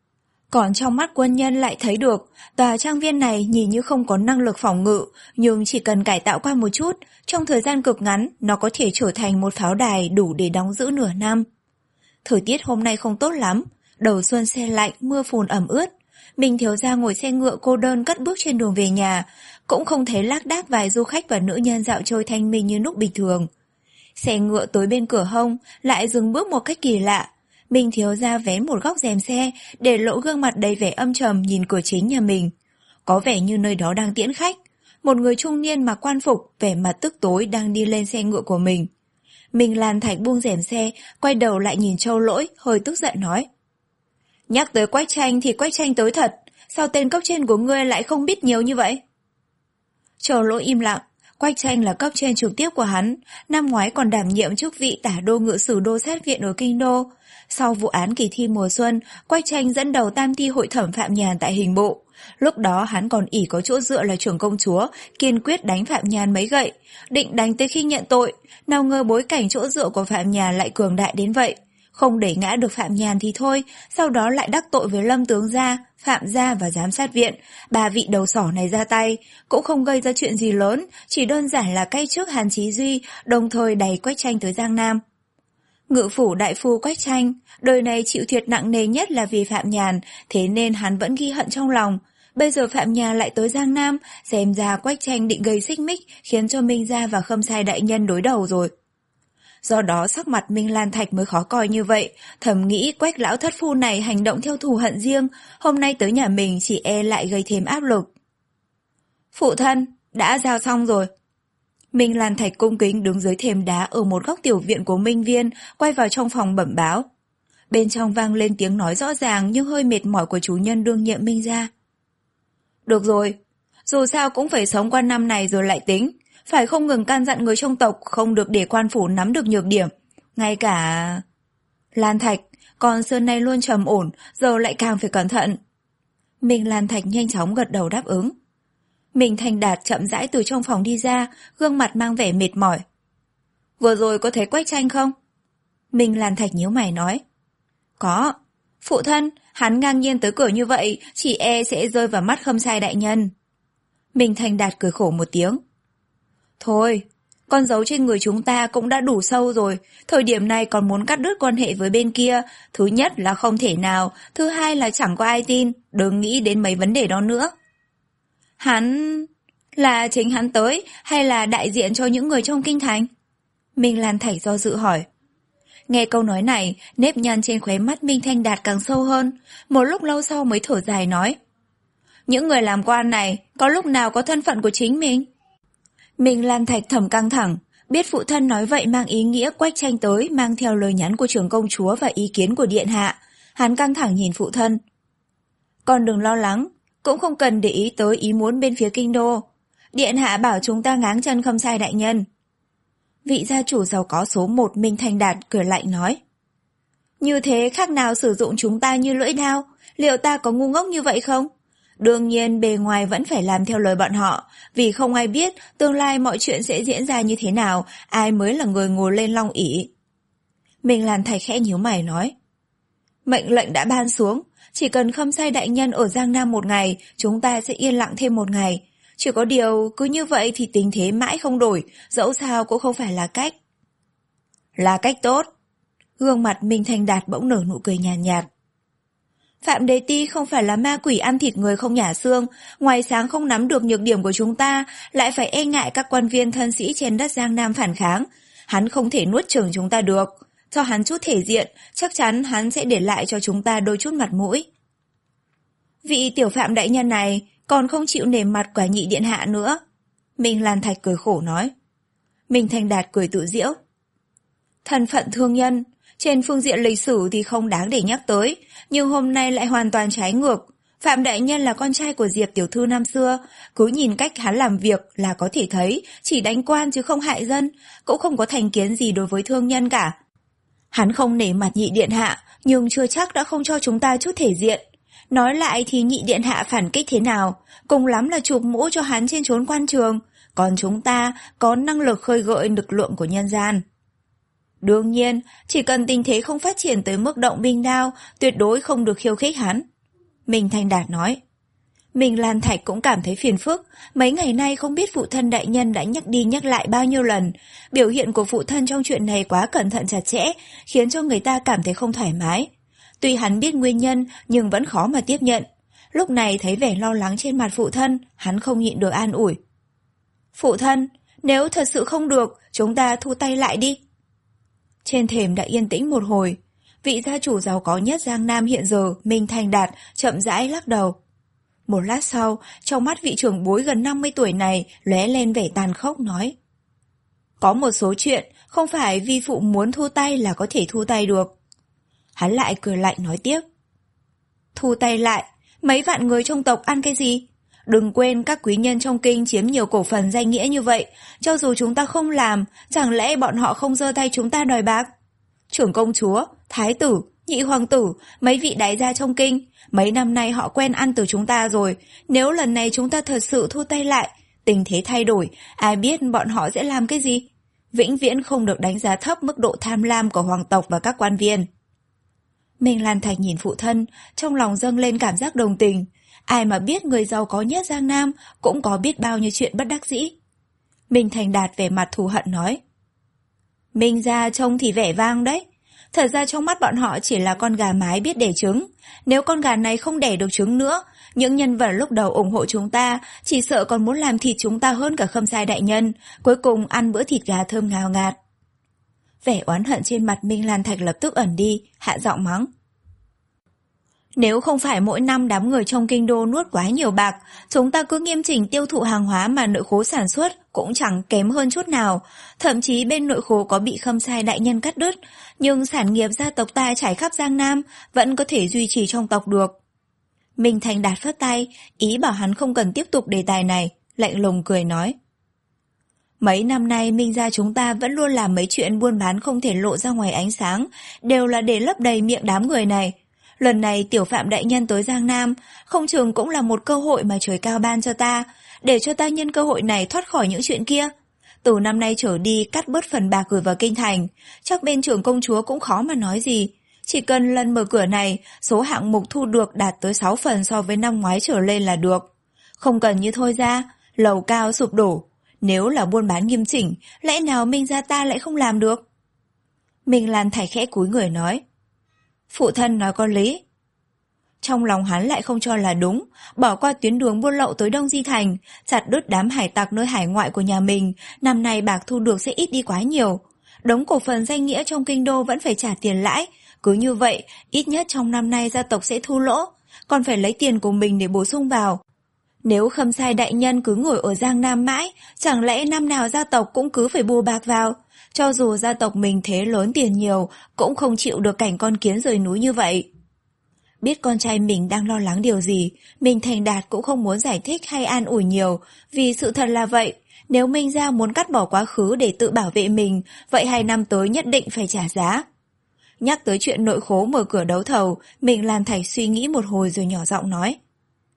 Còn trong mắt quân nhân lại thấy được, tòa trang viên này nhìn như không có năng lực phòng ngự, nhưng chỉ cần cải tạo qua một chút, trong thời gian cực ngắn, nó có thể trở thành một pháo đài đủ để đóng giữ nửa năm. Thời tiết hôm nay không tốt lắm, đầu xuân se lạnh, mưa phùn ẩm ướt. Minh thiếu gia ngồi xe ngựa cô đơn cất bước trên đường về nhà, cũng không thấy lác đác vài du khách và nữ nhân dạo chơi thanh minh như lúc bình thường. Xe ngựa tới bên cửa hông, lại dừng bước một cách kỳ lạ. Minh thiếu gia vén một góc rèm xe, để lộ gương mặt đầy vẻ âm trầm nhìn cửa chính nhà mình. Có vẻ như nơi đó đang tiễn khách. Một người trung niên mặc quan phục, vẻ mặt tức tối đang đi lên xe ngựa của mình. Minh Lan Thạch buông rèm xe, quay đầu lại nhìn Châu Lỗi, hơi tức giận nói. Nhắc tới Quách Tranh thì Quách Tranh tới thật, sao tên cấp trên của ngươi lại không biết nhiều như vậy? Châu Lỗi im lặng, Quách Tranh là cấp trên trực tiếp của hắn, năm ngoái còn đảm nhiệm chức vị tả đô ngự sử đô sát viện ở Kinh Đô. Sau vụ án kỳ thi mùa xuân, Quách Tranh dẫn đầu tam thi hội thẩm Phạm Nhàn tại hình bộ. Lúc đó hắn còn ỷ có chỗ dựa là trưởng công chúa, kiên quyết đánh Phạm Nhàn mấy gậy, định đánh tới khi nhận tội, nào ngờ bối cảnh chỗ dựa của Phạm Nhàn lại cường đại đến vậy. Không đẩy ngã được Phạm Nhàn thì thôi, sau đó lại đắc tội với Lâm Tướng Gia, Phạm Gia và Giám sát viện. Ba vị đầu sỏ này ra tay, cũng không gây ra chuyện gì lớn, chỉ đơn giản là cay trước Hàn Chí Duy, đồng thời đẩy Quách Tranh tới Giang Nam. Ngự phủ đại phu Quách Tranh, đời này chịu thiệt nặng nề nhất là vì Phạm Nhàn, thế nên hắn vẫn ghi hận trong lòng. Bây giờ Phạm Nhàn lại tới Giang Nam, xem ra Quách Tranh định gây xích mích, khiến cho Minh Gia và Khâm Sai đại nhân đối đầu rồi. Do đó sắc mặt Minh Lan Thạch mới khó coi như vậy, thầm nghĩ Quách lão thất phu này hành động theo thù hận riêng, hôm nay tới nhà mình chỉ e lại gây thêm áp lực. Phụ thân, đã giao xong rồi. Minh Lan Thạch cung kính đứng dưới thềm đá ở một góc tiểu viện của Minh Viên, quay vào trong phòng bẩm báo. Bên trong vang lên tiếng nói rõ ràng nhưng hơi mệt mỏi của chủ nhân đương nhiệm Minh gia. Được rồi, dù sao cũng phải sống qua năm này rồi lại tính, phải không ngừng can dặn người trong tộc không được để quan phủ nắm được nhược điểm. Ngay cả... Lan Thạch, con xưa nay luôn trầm ổn, giờ lại càng phải cẩn thận. Minh Lan Thạch nhanh chóng gật đầu đáp ứng. Mình Thành Đạt chậm rãi từ trong phòng đi ra, gương mặt mang vẻ mệt mỏi. Vừa rồi có thấy Quách Tranh không? Minh Lan Thạch nhíu mày nói. Có. Phụ thân, hắn ngang nhiên tới cửa như vậy, chỉ e sẽ rơi vào mắt Khâm Sai đại nhân. Minh Thành Đạt cười khổ một tiếng. Thôi, con dấu trên người chúng ta cũng đã đủ sâu rồi, thời điểm này còn muốn cắt đứt quan hệ với bên kia, thứ nhất là không thể nào, thứ hai là chẳng có ai tin, đừng nghĩ đến mấy vấn đề đó nữa. Hắn... là chính hắn tới hay là đại diện cho những người trong kinh thành? Minh Lan Thạch do dự hỏi. Nghe câu nói này, nếp nhăn trên khóe mắt Minh Thanh Đạt càng sâu hơn, một lúc lâu sau mới thở dài nói. Những người làm quan này có lúc nào có thân phận của chính mình? Minh Lan Thạch thầm căng thẳng, biết phụ thân nói vậy mang ý nghĩa Quách Tranh tới mang theo lời nhắn của trưởng công chúa và ý kiến của điện hạ. Hắn căng thẳng nhìn phụ thân. Con đừng lo lắng, cũng không cần để ý tới ý muốn bên phía kinh đô. Điện hạ bảo chúng ta ngáng chân Khâm Sai đại nhân. Vị gia chủ giàu có số một Minh Thanh Đạt cười lạnh nói. Như thế khác nào sử dụng chúng ta như lưỡi đao, liệu ta có ngu ngốc như vậy không? Đương nhiên bề ngoài vẫn phải làm theo lời bọn họ, vì không ai biết tương lai mọi chuyện sẽ diễn ra như thế nào, ai mới là người ngồi lên long ỷ. Minh Lan Thạch khẽ nhíu mày nói. Mệnh lệnh đã ban xuống, chỉ cần Khâm Sai đại nhân ở Giang Nam một ngày, chúng ta sẽ yên lặng thêm một ngày. Chỉ có điều, cứ như vậy thì tình thế mãi không đổi, dẫu sao cũng không phải là cách. Là cách tốt. Gương mặt Minh Thành Đạt bỗng nở nụ cười nhàn nhạt, nhạt. Phạm Đế Ti không phải là ma quỷ ăn thịt người không nhả xương, ngoài sáng không nắm được nhược điểm của chúng ta, lại phải e ngại các quan viên thân sĩ trên đất Giang Nam phản kháng. Hắn không thể nuốt chửng chúng ta được. Cho hắn chút thể diện, chắc chắn hắn sẽ để lại cho chúng ta đôi chút mặt mũi. Vị tiểu Phạm đại nhân này còn không chịu nể mặt quả nhị điện hạ nữa. Minh Lan Thạch cười khổ nói. Minh Thành Đạt cười tự giễu. Thân phận thương nhân, trên phương diện lịch sử thì không đáng để nhắc tới, nhưng hôm nay lại hoàn toàn trái ngược. Phạm đại nhân là con trai của Diệp tiểu thư năm xưa, cứ nhìn cách hắn làm việc là có thể thấy chỉ đánh quan chứ không hại dân, cũng không có thành kiến gì đối với thương nhân cả. Hắn không nể mặt nhị điện hạ, nhưng chưa chắc đã không cho chúng ta chút thể diện. Nói lại thì nhị điện hạ phản kích thế nào, cùng lắm là chụp mũ cho hắn trên chốn quan trường, còn chúng ta có năng lực khơi gợi lực lượng của nhân gian. Đương nhiên, chỉ cần tình thế không phát triển tới mức động binh đao, tuyệt đối không được khiêu khích hắn. Minh Thành Đạt nói. Minh Lan Thạch cũng cảm thấy phiền phức, mấy ngày nay không biết phụ thân đại nhân đã nhắc đi nhắc lại bao nhiêu lần. Biểu hiện của phụ thân trong chuyện này quá cẩn thận chặt chẽ, khiến cho người ta cảm thấy không thoải mái. Tuy hắn biết nguyên nhân, nhưng vẫn khó mà tiếp nhận. Lúc này thấy vẻ lo lắng trên mặt phụ thân, hắn không nhịn được an ủi. Phụ thân, nếu thật sự không được, chúng ta thu tay lại đi. Trên thềm đã yên tĩnh một hồi, vị gia chủ giàu có nhất Giang Nam hiện giờ, Minh Thành Đạt, chậm rãi lắc đầu. Một lát sau, trong mắt vị trưởng bối gần năm mươi tuổi này lóe lên vẻ tàn khốc nói. Có một số chuyện, không phải vi phụ muốn thu tay là có thể thu tay được. Hắn lại cười lạnh nói tiếp. Thu tay lại, mấy vạn người trong tộc ăn cái gì? Đừng quên các quý nhân trong kinh chiếm nhiều cổ phần danh nghĩa như vậy, cho dù chúng ta không làm, chẳng lẽ bọn họ không giơ tay chúng ta đòi bạc? Trưởng công chúa, thái tử, nhị hoàng tử, mấy vị đại gia trong kinh, mấy năm nay họ quen ăn từ chúng ta rồi, nếu lần này chúng ta thật sự thu tay lại, tình thế thay đổi, ai biết bọn họ sẽ làm cái gì? Vĩnh viễn không được đánh giá thấp mức độ tham lam của hoàng tộc và các quan viên. Minh Lan Thạch nhìn phụ thân, trong lòng dâng lên cảm giác đồng tình. Ai mà biết người giàu có nhất Giang Nam cũng có biết bao nhiêu chuyện bất đắc dĩ. Minh Thành Đạt vẻ mặt thù hận nói. Minh gia trông thì vẻ vang đấy. Thật ra trong mắt bọn họ chỉ là con gà mái biết đẻ trứng. Nếu con gà này không đẻ được trứng nữa, những nhân vật lúc đầu ủng hộ chúng ta chỉ sợ còn muốn làm thịt chúng ta hơn cả Khâm Sai đại nhân, cuối cùng ăn bữa thịt gà thơm ngào ngạt. Vẻ oán hận trên mặt Minh Lan Thạch lập tức ẩn đi, hạ giọng mắng. Nếu không phải mỗi năm đám người trong kinh đô nuốt quá nhiều bạc, chúng ta cứ nghiêm chỉnh tiêu thụ hàng hóa mà nội khố sản xuất cũng chẳng kém hơn chút nào. Thậm chí bên nội khố có bị Khâm Sai đại nhân cắt đứt, nhưng sản nghiệp gia tộc ta trải khắp Giang Nam vẫn có thể duy trì trong tộc được. Minh Thành Đạt phất tay, ý bảo hắn không cần tiếp tục đề tài này, lạnh lùng cười nói. Mấy năm nay Minh gia chúng ta vẫn luôn làm mấy chuyện buôn bán không thể lộ ra ngoài ánh sáng, đều là để lấp đầy miệng đám người này. Lần này tiểu Phạm đại nhân tới Giang Nam, không chừng cũng là một cơ hội mà trời cao ban cho ta, để cho ta nhân cơ hội này thoát khỏi những chuyện kia. Từ năm nay trở đi cắt bớt phần bạc gửi vào kinh thành, chắc bên trưởng công chúa cũng khó mà nói gì. Chỉ cần lần mở cửa này, số hạng mục thu được đạt tới sáu phần so với năm ngoái trở lên là được. Không cần như thôi ra, lầu cao sụp đổ. Nếu là buôn bán nghiêm chỉnh, lẽ nào Minh gia ta lại không làm được? Minh Lan Thạch khẽ cúi người nói. Phụ thân nói có lý. Trong lòng hắn lại không cho là đúng, bỏ qua tuyến đường buôn lậu tới Đông Di Thành, chặt đứt đám hải tặc nơi hải ngoại của nhà mình, năm nay bạc thu được sẽ ít đi quá nhiều. Đống cổ phần danh nghĩa trong kinh đô vẫn phải trả tiền lãi, cứ như vậy, ít nhất trong năm nay gia tộc sẽ thu lỗ, còn phải lấy tiền của mình để bổ sung vào. Nếu Khâm Sai đại nhân cứ ngồi ở Giang Nam mãi, chẳng lẽ năm nào gia tộc cũng cứ phải bù bạc vào? Cho dù gia tộc mình thế lớn tiền nhiều, cũng không chịu được cảnh con kiến rời núi như vậy. Biết con trai mình đang lo lắng điều gì, Minh Thành Đạt cũng không muốn giải thích hay an ủi nhiều, vì sự thật là vậy. Nếu Minh gia muốn cắt bỏ quá khứ để tự bảo vệ mình, vậy hai năm tới nhất định phải trả giá. Nhắc tới chuyện nội khố mở cửa đấu thầu, Minh Lan Thạch suy nghĩ một hồi rồi nhỏ giọng nói.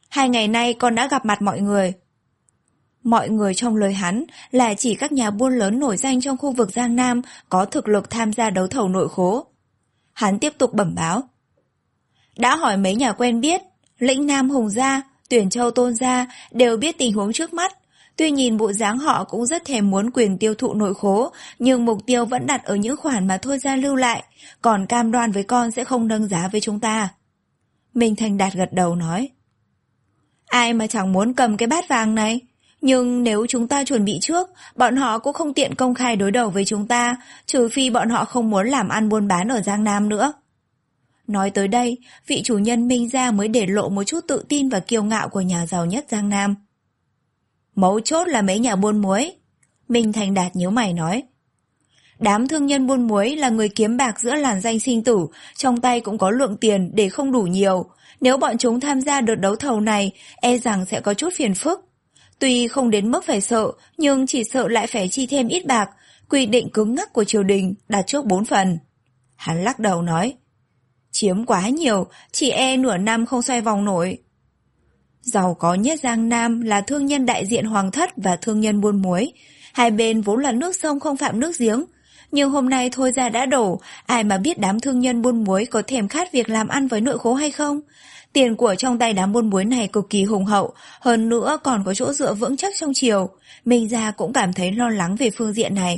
Hai ngày nay con đã gặp mặt mọi người. Mọi người trong lời hắn là chỉ các nhà buôn lớn nổi danh trong khu vực Giang Nam có thực lực tham gia đấu thầu nội khố. Hắn tiếp tục bẩm báo. Đã hỏi mấy nhà quen biết, Lĩnh Nam Hùng Gia, Tuyển Châu Tôn Gia đều biết tình huống trước mắt. Tuy nhìn bộ dáng họ cũng rất thèm muốn quyền tiêu thụ nội khố, nhưng mục tiêu vẫn đặt ở những khoản mà Thôi Gia lưu lại, còn cam đoan với con sẽ không nâng giá với chúng ta. Minh Thành Đạt gật đầu nói. Ai mà chẳng muốn cầm cái bát vàng này, nhưng nếu chúng ta chuẩn bị trước, bọn họ cũng không tiện công khai đối đầu với chúng ta, trừ phi bọn họ không muốn làm ăn buôn bán ở Giang Nam nữa. Nói tới đây, vị chủ nhân Minh Gia mới để lộ một chút tự tin và kiêu ngạo của nhà giàu nhất Giang Nam. Mấu chốt là mấy nhà buôn muối. Minh Thành Đạt nhíu mày nói. Đám thương nhân buôn muối là người kiếm bạc giữa làn danh sinh tử, trong tay cũng có lượng tiền để không đủ nhiều. Nếu bọn chúng tham gia đợt đấu thầu này, e rằng sẽ có chút phiền phức. Tuy không đến mức phải sợ, nhưng chỉ sợ lại phải chi thêm ít bạc, quy định cứng ngắc của triều đình đặt trước bốn phần. Hắn lắc đầu nói. Chiếm quá nhiều, chỉ e nửa năm không xoay vòng nổi. Giàu có nhất Giang Nam là thương nhân đại diện Hoàng Thất và thương nhân buôn muối. Hai bên vốn là nước sông không phạm nước giếng. Nhưng hôm nay Thôi Gia đã đổ, ai mà biết đám thương nhân buôn muối có thèm khát việc làm ăn với nội khố hay không? Tiền của trong tay đám buôn muối này cực kỳ hùng hậu, hơn nữa còn có chỗ dựa vững chắc trong triều. Minh Gia cũng cảm thấy lo lắng về phương diện này.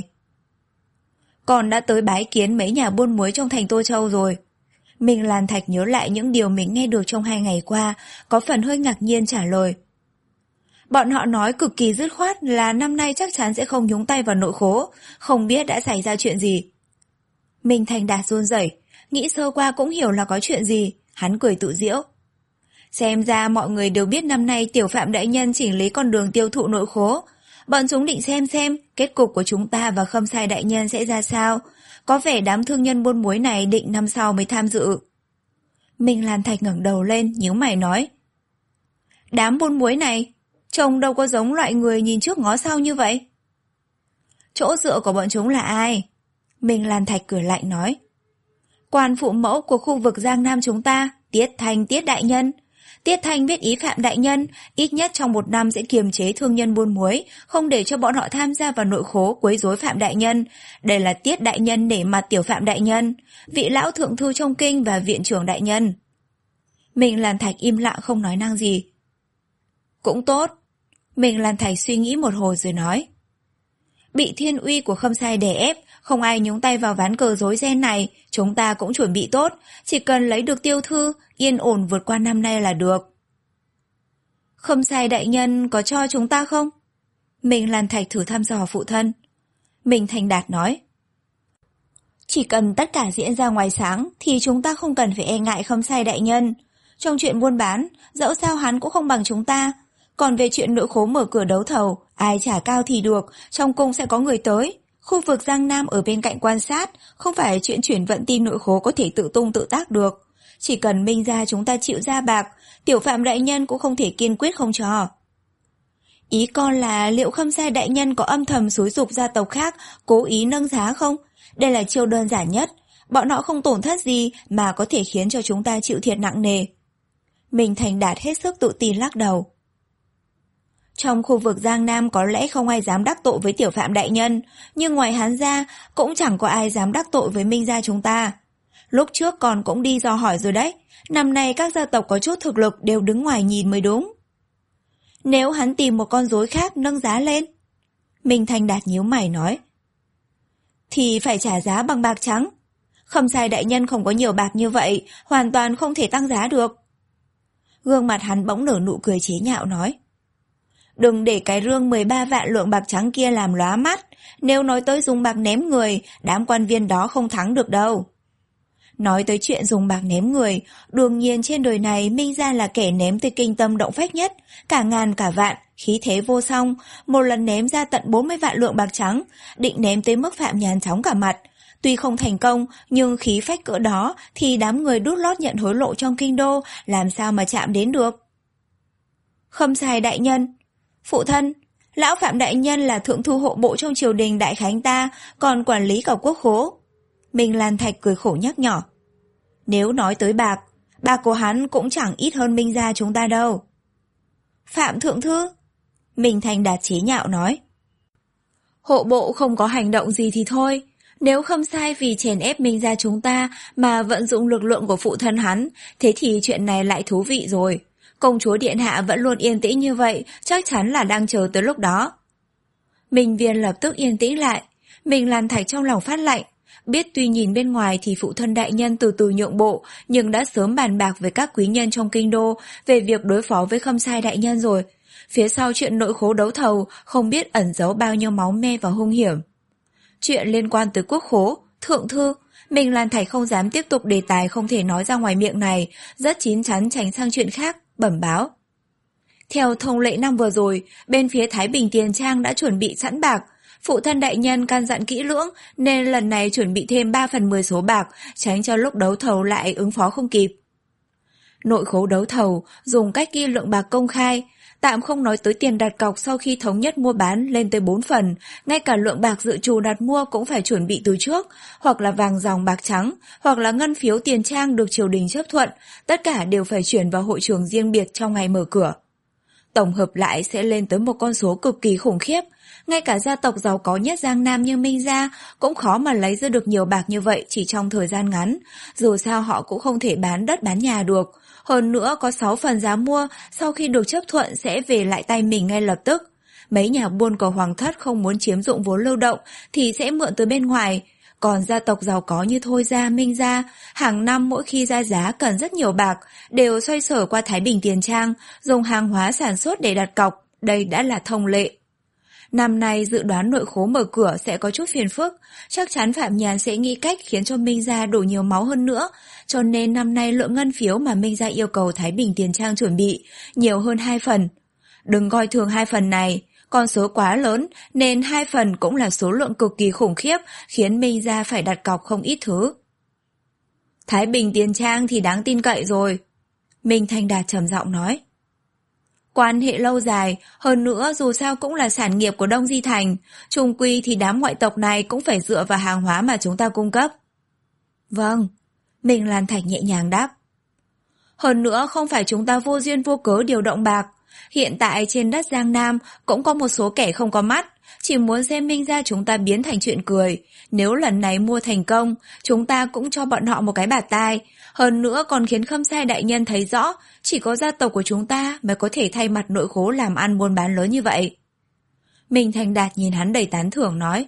Còn đã tới bái kiến mấy nhà buôn muối trong thành Tô Châu rồi. Minh Lan Thạch nhớ lại những điều mình nghe được trong hai ngày qua, có phần hơi ngạc nhiên trả lời. Bọn họ nói cực kỳ dứt khoát là năm nay chắc chắn sẽ không nhúng tay vào nội khố, không biết đã xảy ra chuyện gì. Minh Thành Đạt run rẩy, nghĩ sơ qua cũng hiểu là có chuyện gì, hắn cười tự giễu. Xem ra mọi người đều biết năm nay Tiểu Phạm đại nhân chỉnh lý con đường tiêu thụ nội khố. Bọn chúng định xem xem kết cục của chúng ta và Khâm Sai đại nhân sẽ ra sao. Có vẻ đám thương nhân buôn muối này định năm sau mới tham dự. Minh Lan Thạch ngẩng đầu lên, nhíu mày nói. Đám buôn muối này, trông đâu có giống loại người nhìn trước ngó sau như vậy. Chỗ dựa của bọn chúng là ai? Minh Lan Thạch cười lạnh nói. Quan phụ mẫu của khu vực Giang Nam chúng ta, Tiết Thanh Tiết đại nhân. Tiết Thanh biết ý Phạm đại nhân, ít nhất trong một năm sẽ kiềm chế thương nhân buôn muối, không để cho bọn họ tham gia vào nội khố quấy rối Phạm đại nhân. Đây là Tiết đại nhân nể mặt Tiểu Phạm đại nhân, vị lão thượng thư trong kinh và viện trưởng đại nhân. Minh Lan Thạch im lặng không nói năng gì. Cũng tốt. Minh Lan Thạch suy nghĩ một hồi rồi nói. Bị thiên uy của Khâm Sai đè ép, không ai nhúng tay vào ván cờ rối ren này, chúng ta cũng chuẩn bị tốt, chỉ cần lấy được tiêu thư, yên ổn vượt qua năm nay là được. Khâm Sai đại nhân có cho chúng ta không? Minh Lan Thạch thử thăm dò phụ thân. Minh Thành Đạt nói. Chỉ cần tất cả diễn ra ngoài sáng thì chúng ta không cần phải e ngại Khâm Sai đại nhân. Trong chuyện buôn bán, dẫu sao hắn cũng không bằng chúng ta. Còn về chuyện nội khố mở cửa đấu thầu, ai trả cao thì được, trong cung sẽ có người tới. Khu vực Giang Nam ở bên cạnh quan sát, không phải chuyện chuyển vận tin nội khố có thể tự tung tự tác được. Chỉ cần Minh Gia chúng ta chịu ra bạc, Tiểu Phạm đại nhân cũng không thể kiên quyết không cho. Ý con là liệu Khâm Sai đại nhân có âm thầm xúi giục gia tộc khác cố ý nâng giá không? Đây là chiêu đơn giản nhất, bọn họ không tổn thất gì mà có thể khiến cho chúng ta chịu thiệt nặng nề. Minh Thành Đạt hết sức tự tin lắc đầu. Trong khu vực Giang Nam có lẽ không ai dám đắc tội với Tiểu Phạm đại nhân, nhưng ngoài hắn ra cũng chẳng có ai dám đắc tội với Minh Gia chúng ta. Lúc trước còn cũng đi dò hỏi rồi đấy, năm nay các gia tộc có chút thực lực đều đứng ngoài nhìn mới đúng. Nếu hắn tìm một con rối khác nâng giá lên, Minh Thành Đạt nhíu mày nói, thì phải trả giá bằng bạc trắng. Khâm Sai đại nhân không có nhiều bạc như vậy, hoàn toàn không thể tăng giá được. Gương mặt hắn bỗng nở nụ cười chế nhạo nói, đừng để cái rương mười ba vạn lượng bạc trắng kia làm lóa mắt, nếu nói tới dùng bạc ném người, đám quan viên đó không thắng được đâu. Nói tới chuyện dùng bạc ném người, đương nhiên trên đời này Minh Gia là kẻ ném tới kinh tâm động phách nhất, cả ngàn cả vạn, khí thế vô song, một lần ném ra tận bốn mươi vạn lượng bạc trắng, định ném tới mức Phạm Nhàn chóng cả mặt. Tuy không thành công, nhưng khí phách cỡ đó thì đám người đút lót nhận hối lộ trong kinh đô làm sao mà chạm đến được. Khâm Sai đại nhân, phụ thân, lão Phạm đại nhân là thượng thư hộ bộ trong triều đình đại khánh ta, còn quản lý cả quốc khố. Minh Lan Thạch cười khổ nhắc nhỏ. Nếu nói tới bạc, bạc của hắn cũng chẳng ít hơn Minh Gia chúng ta đâu. Phạm thượng thư. Minh Thành Đạt chế nhạo nói. Hộ bộ không có hành động gì thì thôi. Nếu không sai vì chèn ép Minh gia chúng ta mà vận dụng lực lượng của phụ thân hắn, thế thì chuyện này lại thú vị rồi. Công chúa điện hạ vẫn luôn yên tĩnh như vậy, chắc chắn là đang chờ tới lúc đó. Minh Viên lập tức yên tĩnh lại. Mình Lan Thạch trong lòng phát lạnh. Biết tuy nhìn bên ngoài thì phụ thân đại nhân từ từ nhượng bộ, nhưng đã sớm bàn bạc với các quý nhân trong kinh đô về việc đối phó với Khâm Sai đại nhân rồi. Phía sau chuyện nội khố đấu thầu không biết ẩn giấu bao nhiêu máu me và hung hiểm. Chuyện liên quan tới quốc khố, thượng thư, mình Lan Thạch không dám tiếp tục đề tài không thể nói ra ngoài miệng này, rất chín chắn tránh sang chuyện khác, bẩm báo. Theo thông lệ năm vừa rồi, bên phía Thái Bình Tiền Trang đã chuẩn bị sẵn bạc. Phụ thân đại nhân căn dặn kỹ lưỡng nên lần này chuẩn bị thêm ba phần mười số bạc, tránh cho lúc đấu thầu lại ứng phó không kịp. Nội khố đấu thầu dùng cách ghi lượng bạc công khai, tạm không nói tới tiền đặt cọc sau khi thống nhất mua bán lên tới bốn phần, ngay cả lượng bạc dự trù đặt mua cũng phải chuẩn bị từ trước, hoặc là vàng dòng bạc trắng, hoặc là ngân phiếu tiền trang được triều đình chấp thuận, tất cả đều phải chuyển vào hội trường riêng biệt trong ngày mở cửa. Tổng hợp lại sẽ lên tới một con số cực kỳ khủng khiếp, ngay cả gia tộc giàu có nhất Giang Nam như Minh gia cũng khó mà lấy ra được nhiều bạc như vậy chỉ trong thời gian ngắn, dù sao họ cũng không thể bán đất bán nhà được. Hơn nữa có sáu phần giá mua sau khi được chấp thuận sẽ về lại tay mình ngay lập tức. Mấy nhà buôn của Hoàng thất không muốn chiếm dụng vốn lưu động thì sẽ mượn từ bên ngoài. Còn gia tộc giàu có như Thôi gia, Minh gia, hàng năm mỗi khi ra giá cần rất nhiều bạc, đều xoay sở qua Thái Bình Tiền Trang, dùng hàng hóa sản xuất để đặt cọc, đây đã là thông lệ. Năm nay dự đoán nội khố mở cửa sẽ có chút phiền phức, chắc chắn Phạm Nhàn sẽ nghĩ cách khiến cho Minh gia đổ nhiều máu hơn nữa, cho nên năm nay lượng ngân phiếu mà Minh gia yêu cầu Thái Bình Tiền Trang chuẩn bị nhiều hơn hai phần. Đừng coi thường hai phần này, con số quá lớn nên hai phần cũng là số lượng cực kỳ khủng khiếp, khiến Minh gia phải đặt cọc không ít thứ. Thái Bình Tiền Trang thì đáng tin cậy rồi, Minh Thanh Đạt trầm giọng nói. Quan hệ lâu dài, hơn nữa dù sao cũng là sản nghiệp của Đông Di Thành, chung quy thì đám ngoại tộc này cũng phải dựa vào hàng hóa mà chúng ta cung cấp. Vâng, Minh Lan Thạch nhẹ nhàng đáp. Hơn nữa không phải chúng ta vô duyên vô cớ điều động bạc, hiện tại trên đất Giang Nam cũng có một số kẻ không có mắt, chỉ muốn xem Minh gia chúng ta biến thành chuyện cười. Nếu lần này mua thành công, chúng ta cũng cho bọn họ một cái bạt tai, hơn nữa còn khiến Khâm Sai đại nhân thấy rõ chỉ có gia tộc của chúng ta mới có thể thay mặt nội khố làm ăn buôn bán lớn như vậy. Minh Thành Đạt nhìn hắn đầy tán thưởng nói.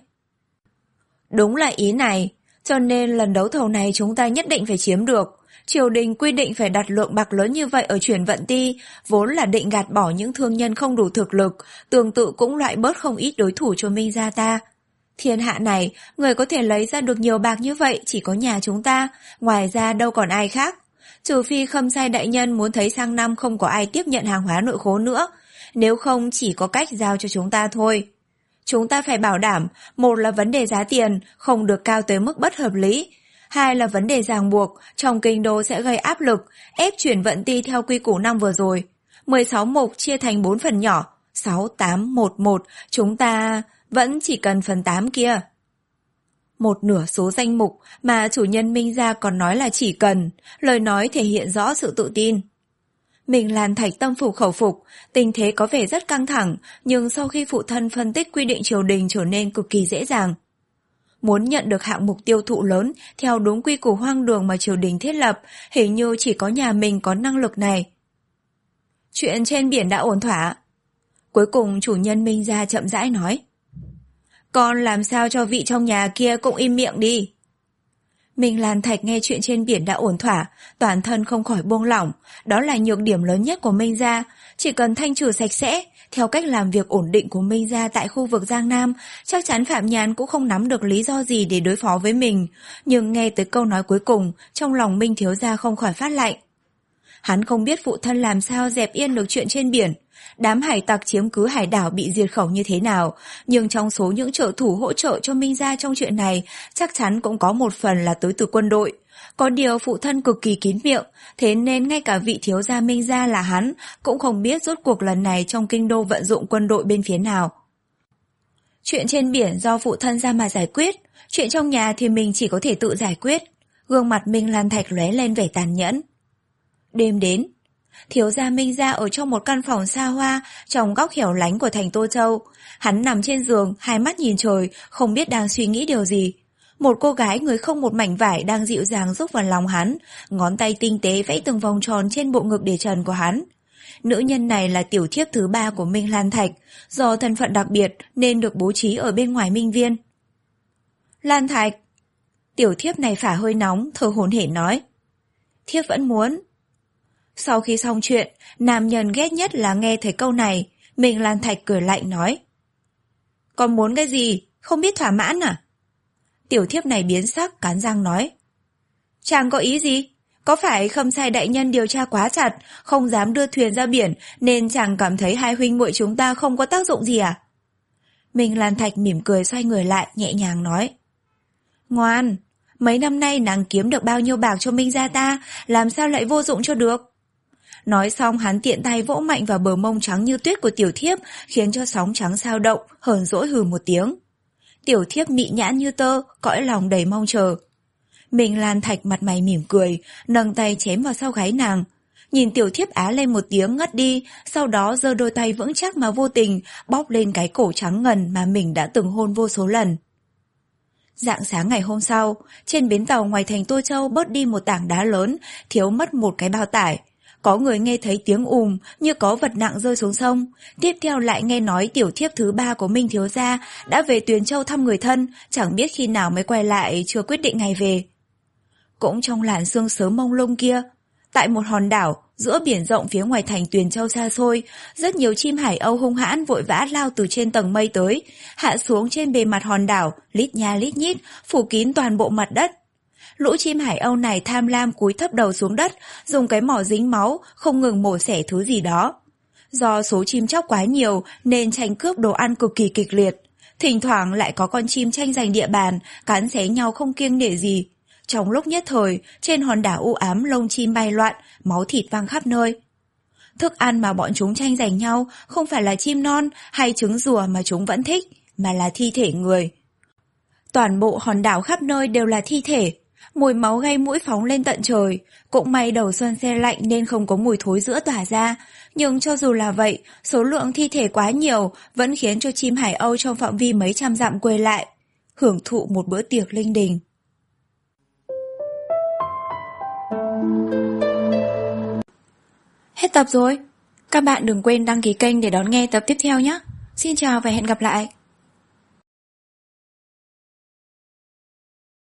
Đúng là ý này, cho nên lần đấu thầu này chúng ta nhất định phải chiếm được. Triều đình quy định phải đặt lượng bạc lớn như vậy ở Chuyển Vận Ti, vốn là định gạt bỏ những thương nhân không đủ thực lực, tương tự cũng loại bớt không ít đối thủ cho Minh gia ta. Thiên hạ này, người có thể lấy ra được nhiều bạc như vậy chỉ có nhà chúng ta, ngoài ra đâu còn ai khác. Trừ phi Khâm Sai đại nhân muốn thấy sang năm không có ai tiếp nhận hàng hóa nội khố nữa, nếu không chỉ có cách giao cho chúng ta thôi. Chúng ta phải bảo đảm, một là vấn đề giá tiền, không được cao tới mức bất hợp lý. Hai là vấn đề ràng buộc, trong kinh đô sẽ gây áp lực, ép Chuyển Vận Ti theo quy củ năm vừa rồi. mười sáu mục chia thành bốn phần nhỏ, sáu, tám, một, một, chúng ta vẫn chỉ cần phần tám kia. Một nửa số danh mục mà chủ nhân Minh gia còn nói là chỉ cần, lời nói thể hiện rõ sự tự tin. Mình Lan Thạch tâm phục khẩu phục, tình thế có vẻ rất căng thẳng, nhưng sau khi phụ thân phân tích quy định triều đình trở nên cực kỳ dễ dàng. Muốn nhận được hạng mục tiêu thụ lớn theo đúng quy củ hoang đường mà triều đình thiết lập, hình như chỉ có nhà mình có năng lực này. Chuyện trên biển đã ổn thỏa. Cuối cùng chủ nhân Minh gia chậm rãi nói. Con làm sao cho vị trong nhà kia cũng im miệng đi. Minh Lan Thạch nghe chuyện trên biển đã ổn thỏa, toàn thân không khỏi buông lỏng, đó là nhược điểm lớn nhất của Minh gia, chỉ cần thanh trừ sạch sẽ, theo cách làm việc ổn định của Minh gia tại khu vực Giang Nam, chắc chắn Phạm Nhàn cũng không nắm được lý do gì để đối phó với mình, nhưng nghe tới câu nói cuối cùng, trong lòng Minh thiếu gia không khỏi phát lạnh. Hắn không biết phụ thân làm sao dẹp yên được chuyện trên biển, đám hải tặc chiếm cứ hải đảo bị diệt khẩu như thế nào, nhưng trong số những trợ thủ hỗ trợ cho Minh gia trong chuyện này, chắc chắn cũng có một phần là tới từ quân đội. Có điều phụ thân cực kỳ kín miệng, thế nên ngay cả vị thiếu gia Minh gia là hắn cũng không biết rốt cuộc lần này trong kinh đô vận dụng quân đội bên phía nào. Chuyện trên biển do phụ thân ra mà giải quyết, chuyện trong nhà thì mình chỉ có thể tự giải quyết. Gương mặt Minh Lan Thạch lóe lên vẻ tàn nhẫn. Đêm đến, thiếu gia Minh Gia ở trong một căn phòng xa hoa, trong góc hẻo lánh của thành Tô Châu. Hắn nằm trên giường, hai mắt nhìn trời, không biết đang suy nghĩ điều gì. Một cô gái người không một mảnh vải đang dịu dàng rúc vào lòng hắn, ngón tay tinh tế vẽ từng vòng tròn trên bộ ngực để trần của hắn. Nữ nhân này là tiểu thiếp thứ ba của Minh Lan Thạch, do thân phận đặc biệt nên được bố trí ở bên ngoài Minh Viên. Lan Thạch. Tiểu thiếp này phả hơi nóng, thở hổn hển nói. Thiếp vẫn muốn. Sau khi xong chuyện, nam nhân ghét nhất là nghe thấy câu này. Minh Lan Thạch cười lạnh nói. Còn muốn cái gì? Không biết thỏa mãn à? Tiểu thiếp này biến sắc, cắn răng nói. Chàng có ý gì? Có phải Khâm Sai đại nhân điều tra quá chặt, không dám đưa thuyền ra biển, nên chàng cảm thấy hai huynh muội chúng ta không có tác dụng gì à? Minh Lan Thạch mỉm cười xoay người lại, nhẹ nhàng nói. Ngoan, mấy năm nay nàng kiếm được bao nhiêu bạc cho Minh gia ta, làm sao lại vô dụng cho được? Nói xong hắn tiện tay vỗ mạnh vào bờ mông trắng như tuyết của tiểu thiếp, khiến cho sóng trắng sao động, hờn dỗi hừ một tiếng. Tiểu thiếp mị nhãn như tơ, cõi lòng đầy mong chờ. Minh Lan Thạch mặt mày mỉm cười, nâng tay chém vào sau gáy nàng. Nhìn tiểu thiếp á lên một tiếng ngất đi, sau đó giơ đôi tay vững chắc mà vô tình bóp lên cái cổ trắng ngần mà mình đã từng hôn vô số lần. Rạng sáng ngày hôm sau, trên bến tàu ngoài thành Tô Châu bớt đi một tảng đá lớn, thiếu mất một cái bao tải. Có người nghe thấy tiếng ùm như có vật nặng rơi xuống sông. Tiếp theo lại nghe nói tiểu thiếp thứ ba của Minh thiếu gia đã về Tuyền Châu thăm người thân, chẳng biết khi nào mới quay lại, chưa quyết định ngày về. Cũng trong làn sương sớm mông lung kia, tại một hòn đảo giữa biển rộng phía ngoài thành Tuyền Châu xa xôi, rất nhiều chim hải âu hung hãn vội vã lao từ trên tầng mây tới, hạ xuống trên bề mặt hòn đảo, lít nha lít nhít, phủ kín toàn bộ mặt đất. Lũ chim hải âu này tham lam cúi thấp đầu xuống đất, dùng cái mỏ dính máu, không ngừng mổ xẻ thứ gì đó. Do số chim chóc quá nhiều nên tranh cướp đồ ăn cực kỳ kịch liệt. Thỉnh thoảng lại có con chim tranh giành địa bàn, cắn xé nhau không kiêng nể gì. Trong lúc nhất thời, trên hòn đảo u ám lông chim bay loạn, máu thịt văng khắp nơi. Thức ăn mà bọn chúng tranh giành nhau không phải là chim non hay trứng rùa mà chúng vẫn thích, mà là thi thể người. Toàn bộ hòn đảo khắp nơi đều là thi thể. Mùi máu gây mũi phóng lên tận trời. Cũng may đầu xuân se lạnh nên không có mùi thối rữa tỏa ra. Nhưng cho dù là vậy, số lượng thi thể quá nhiều vẫn khiến cho chim hải âu trong phạm vi mấy trăm dặm quay lại, hưởng thụ một bữa tiệc linh đình. Hết tập rồi. Các bạn đừng quên đăng ký kênh để đón nghe tập tiếp theo nhé. Xin chào và hẹn gặp lại.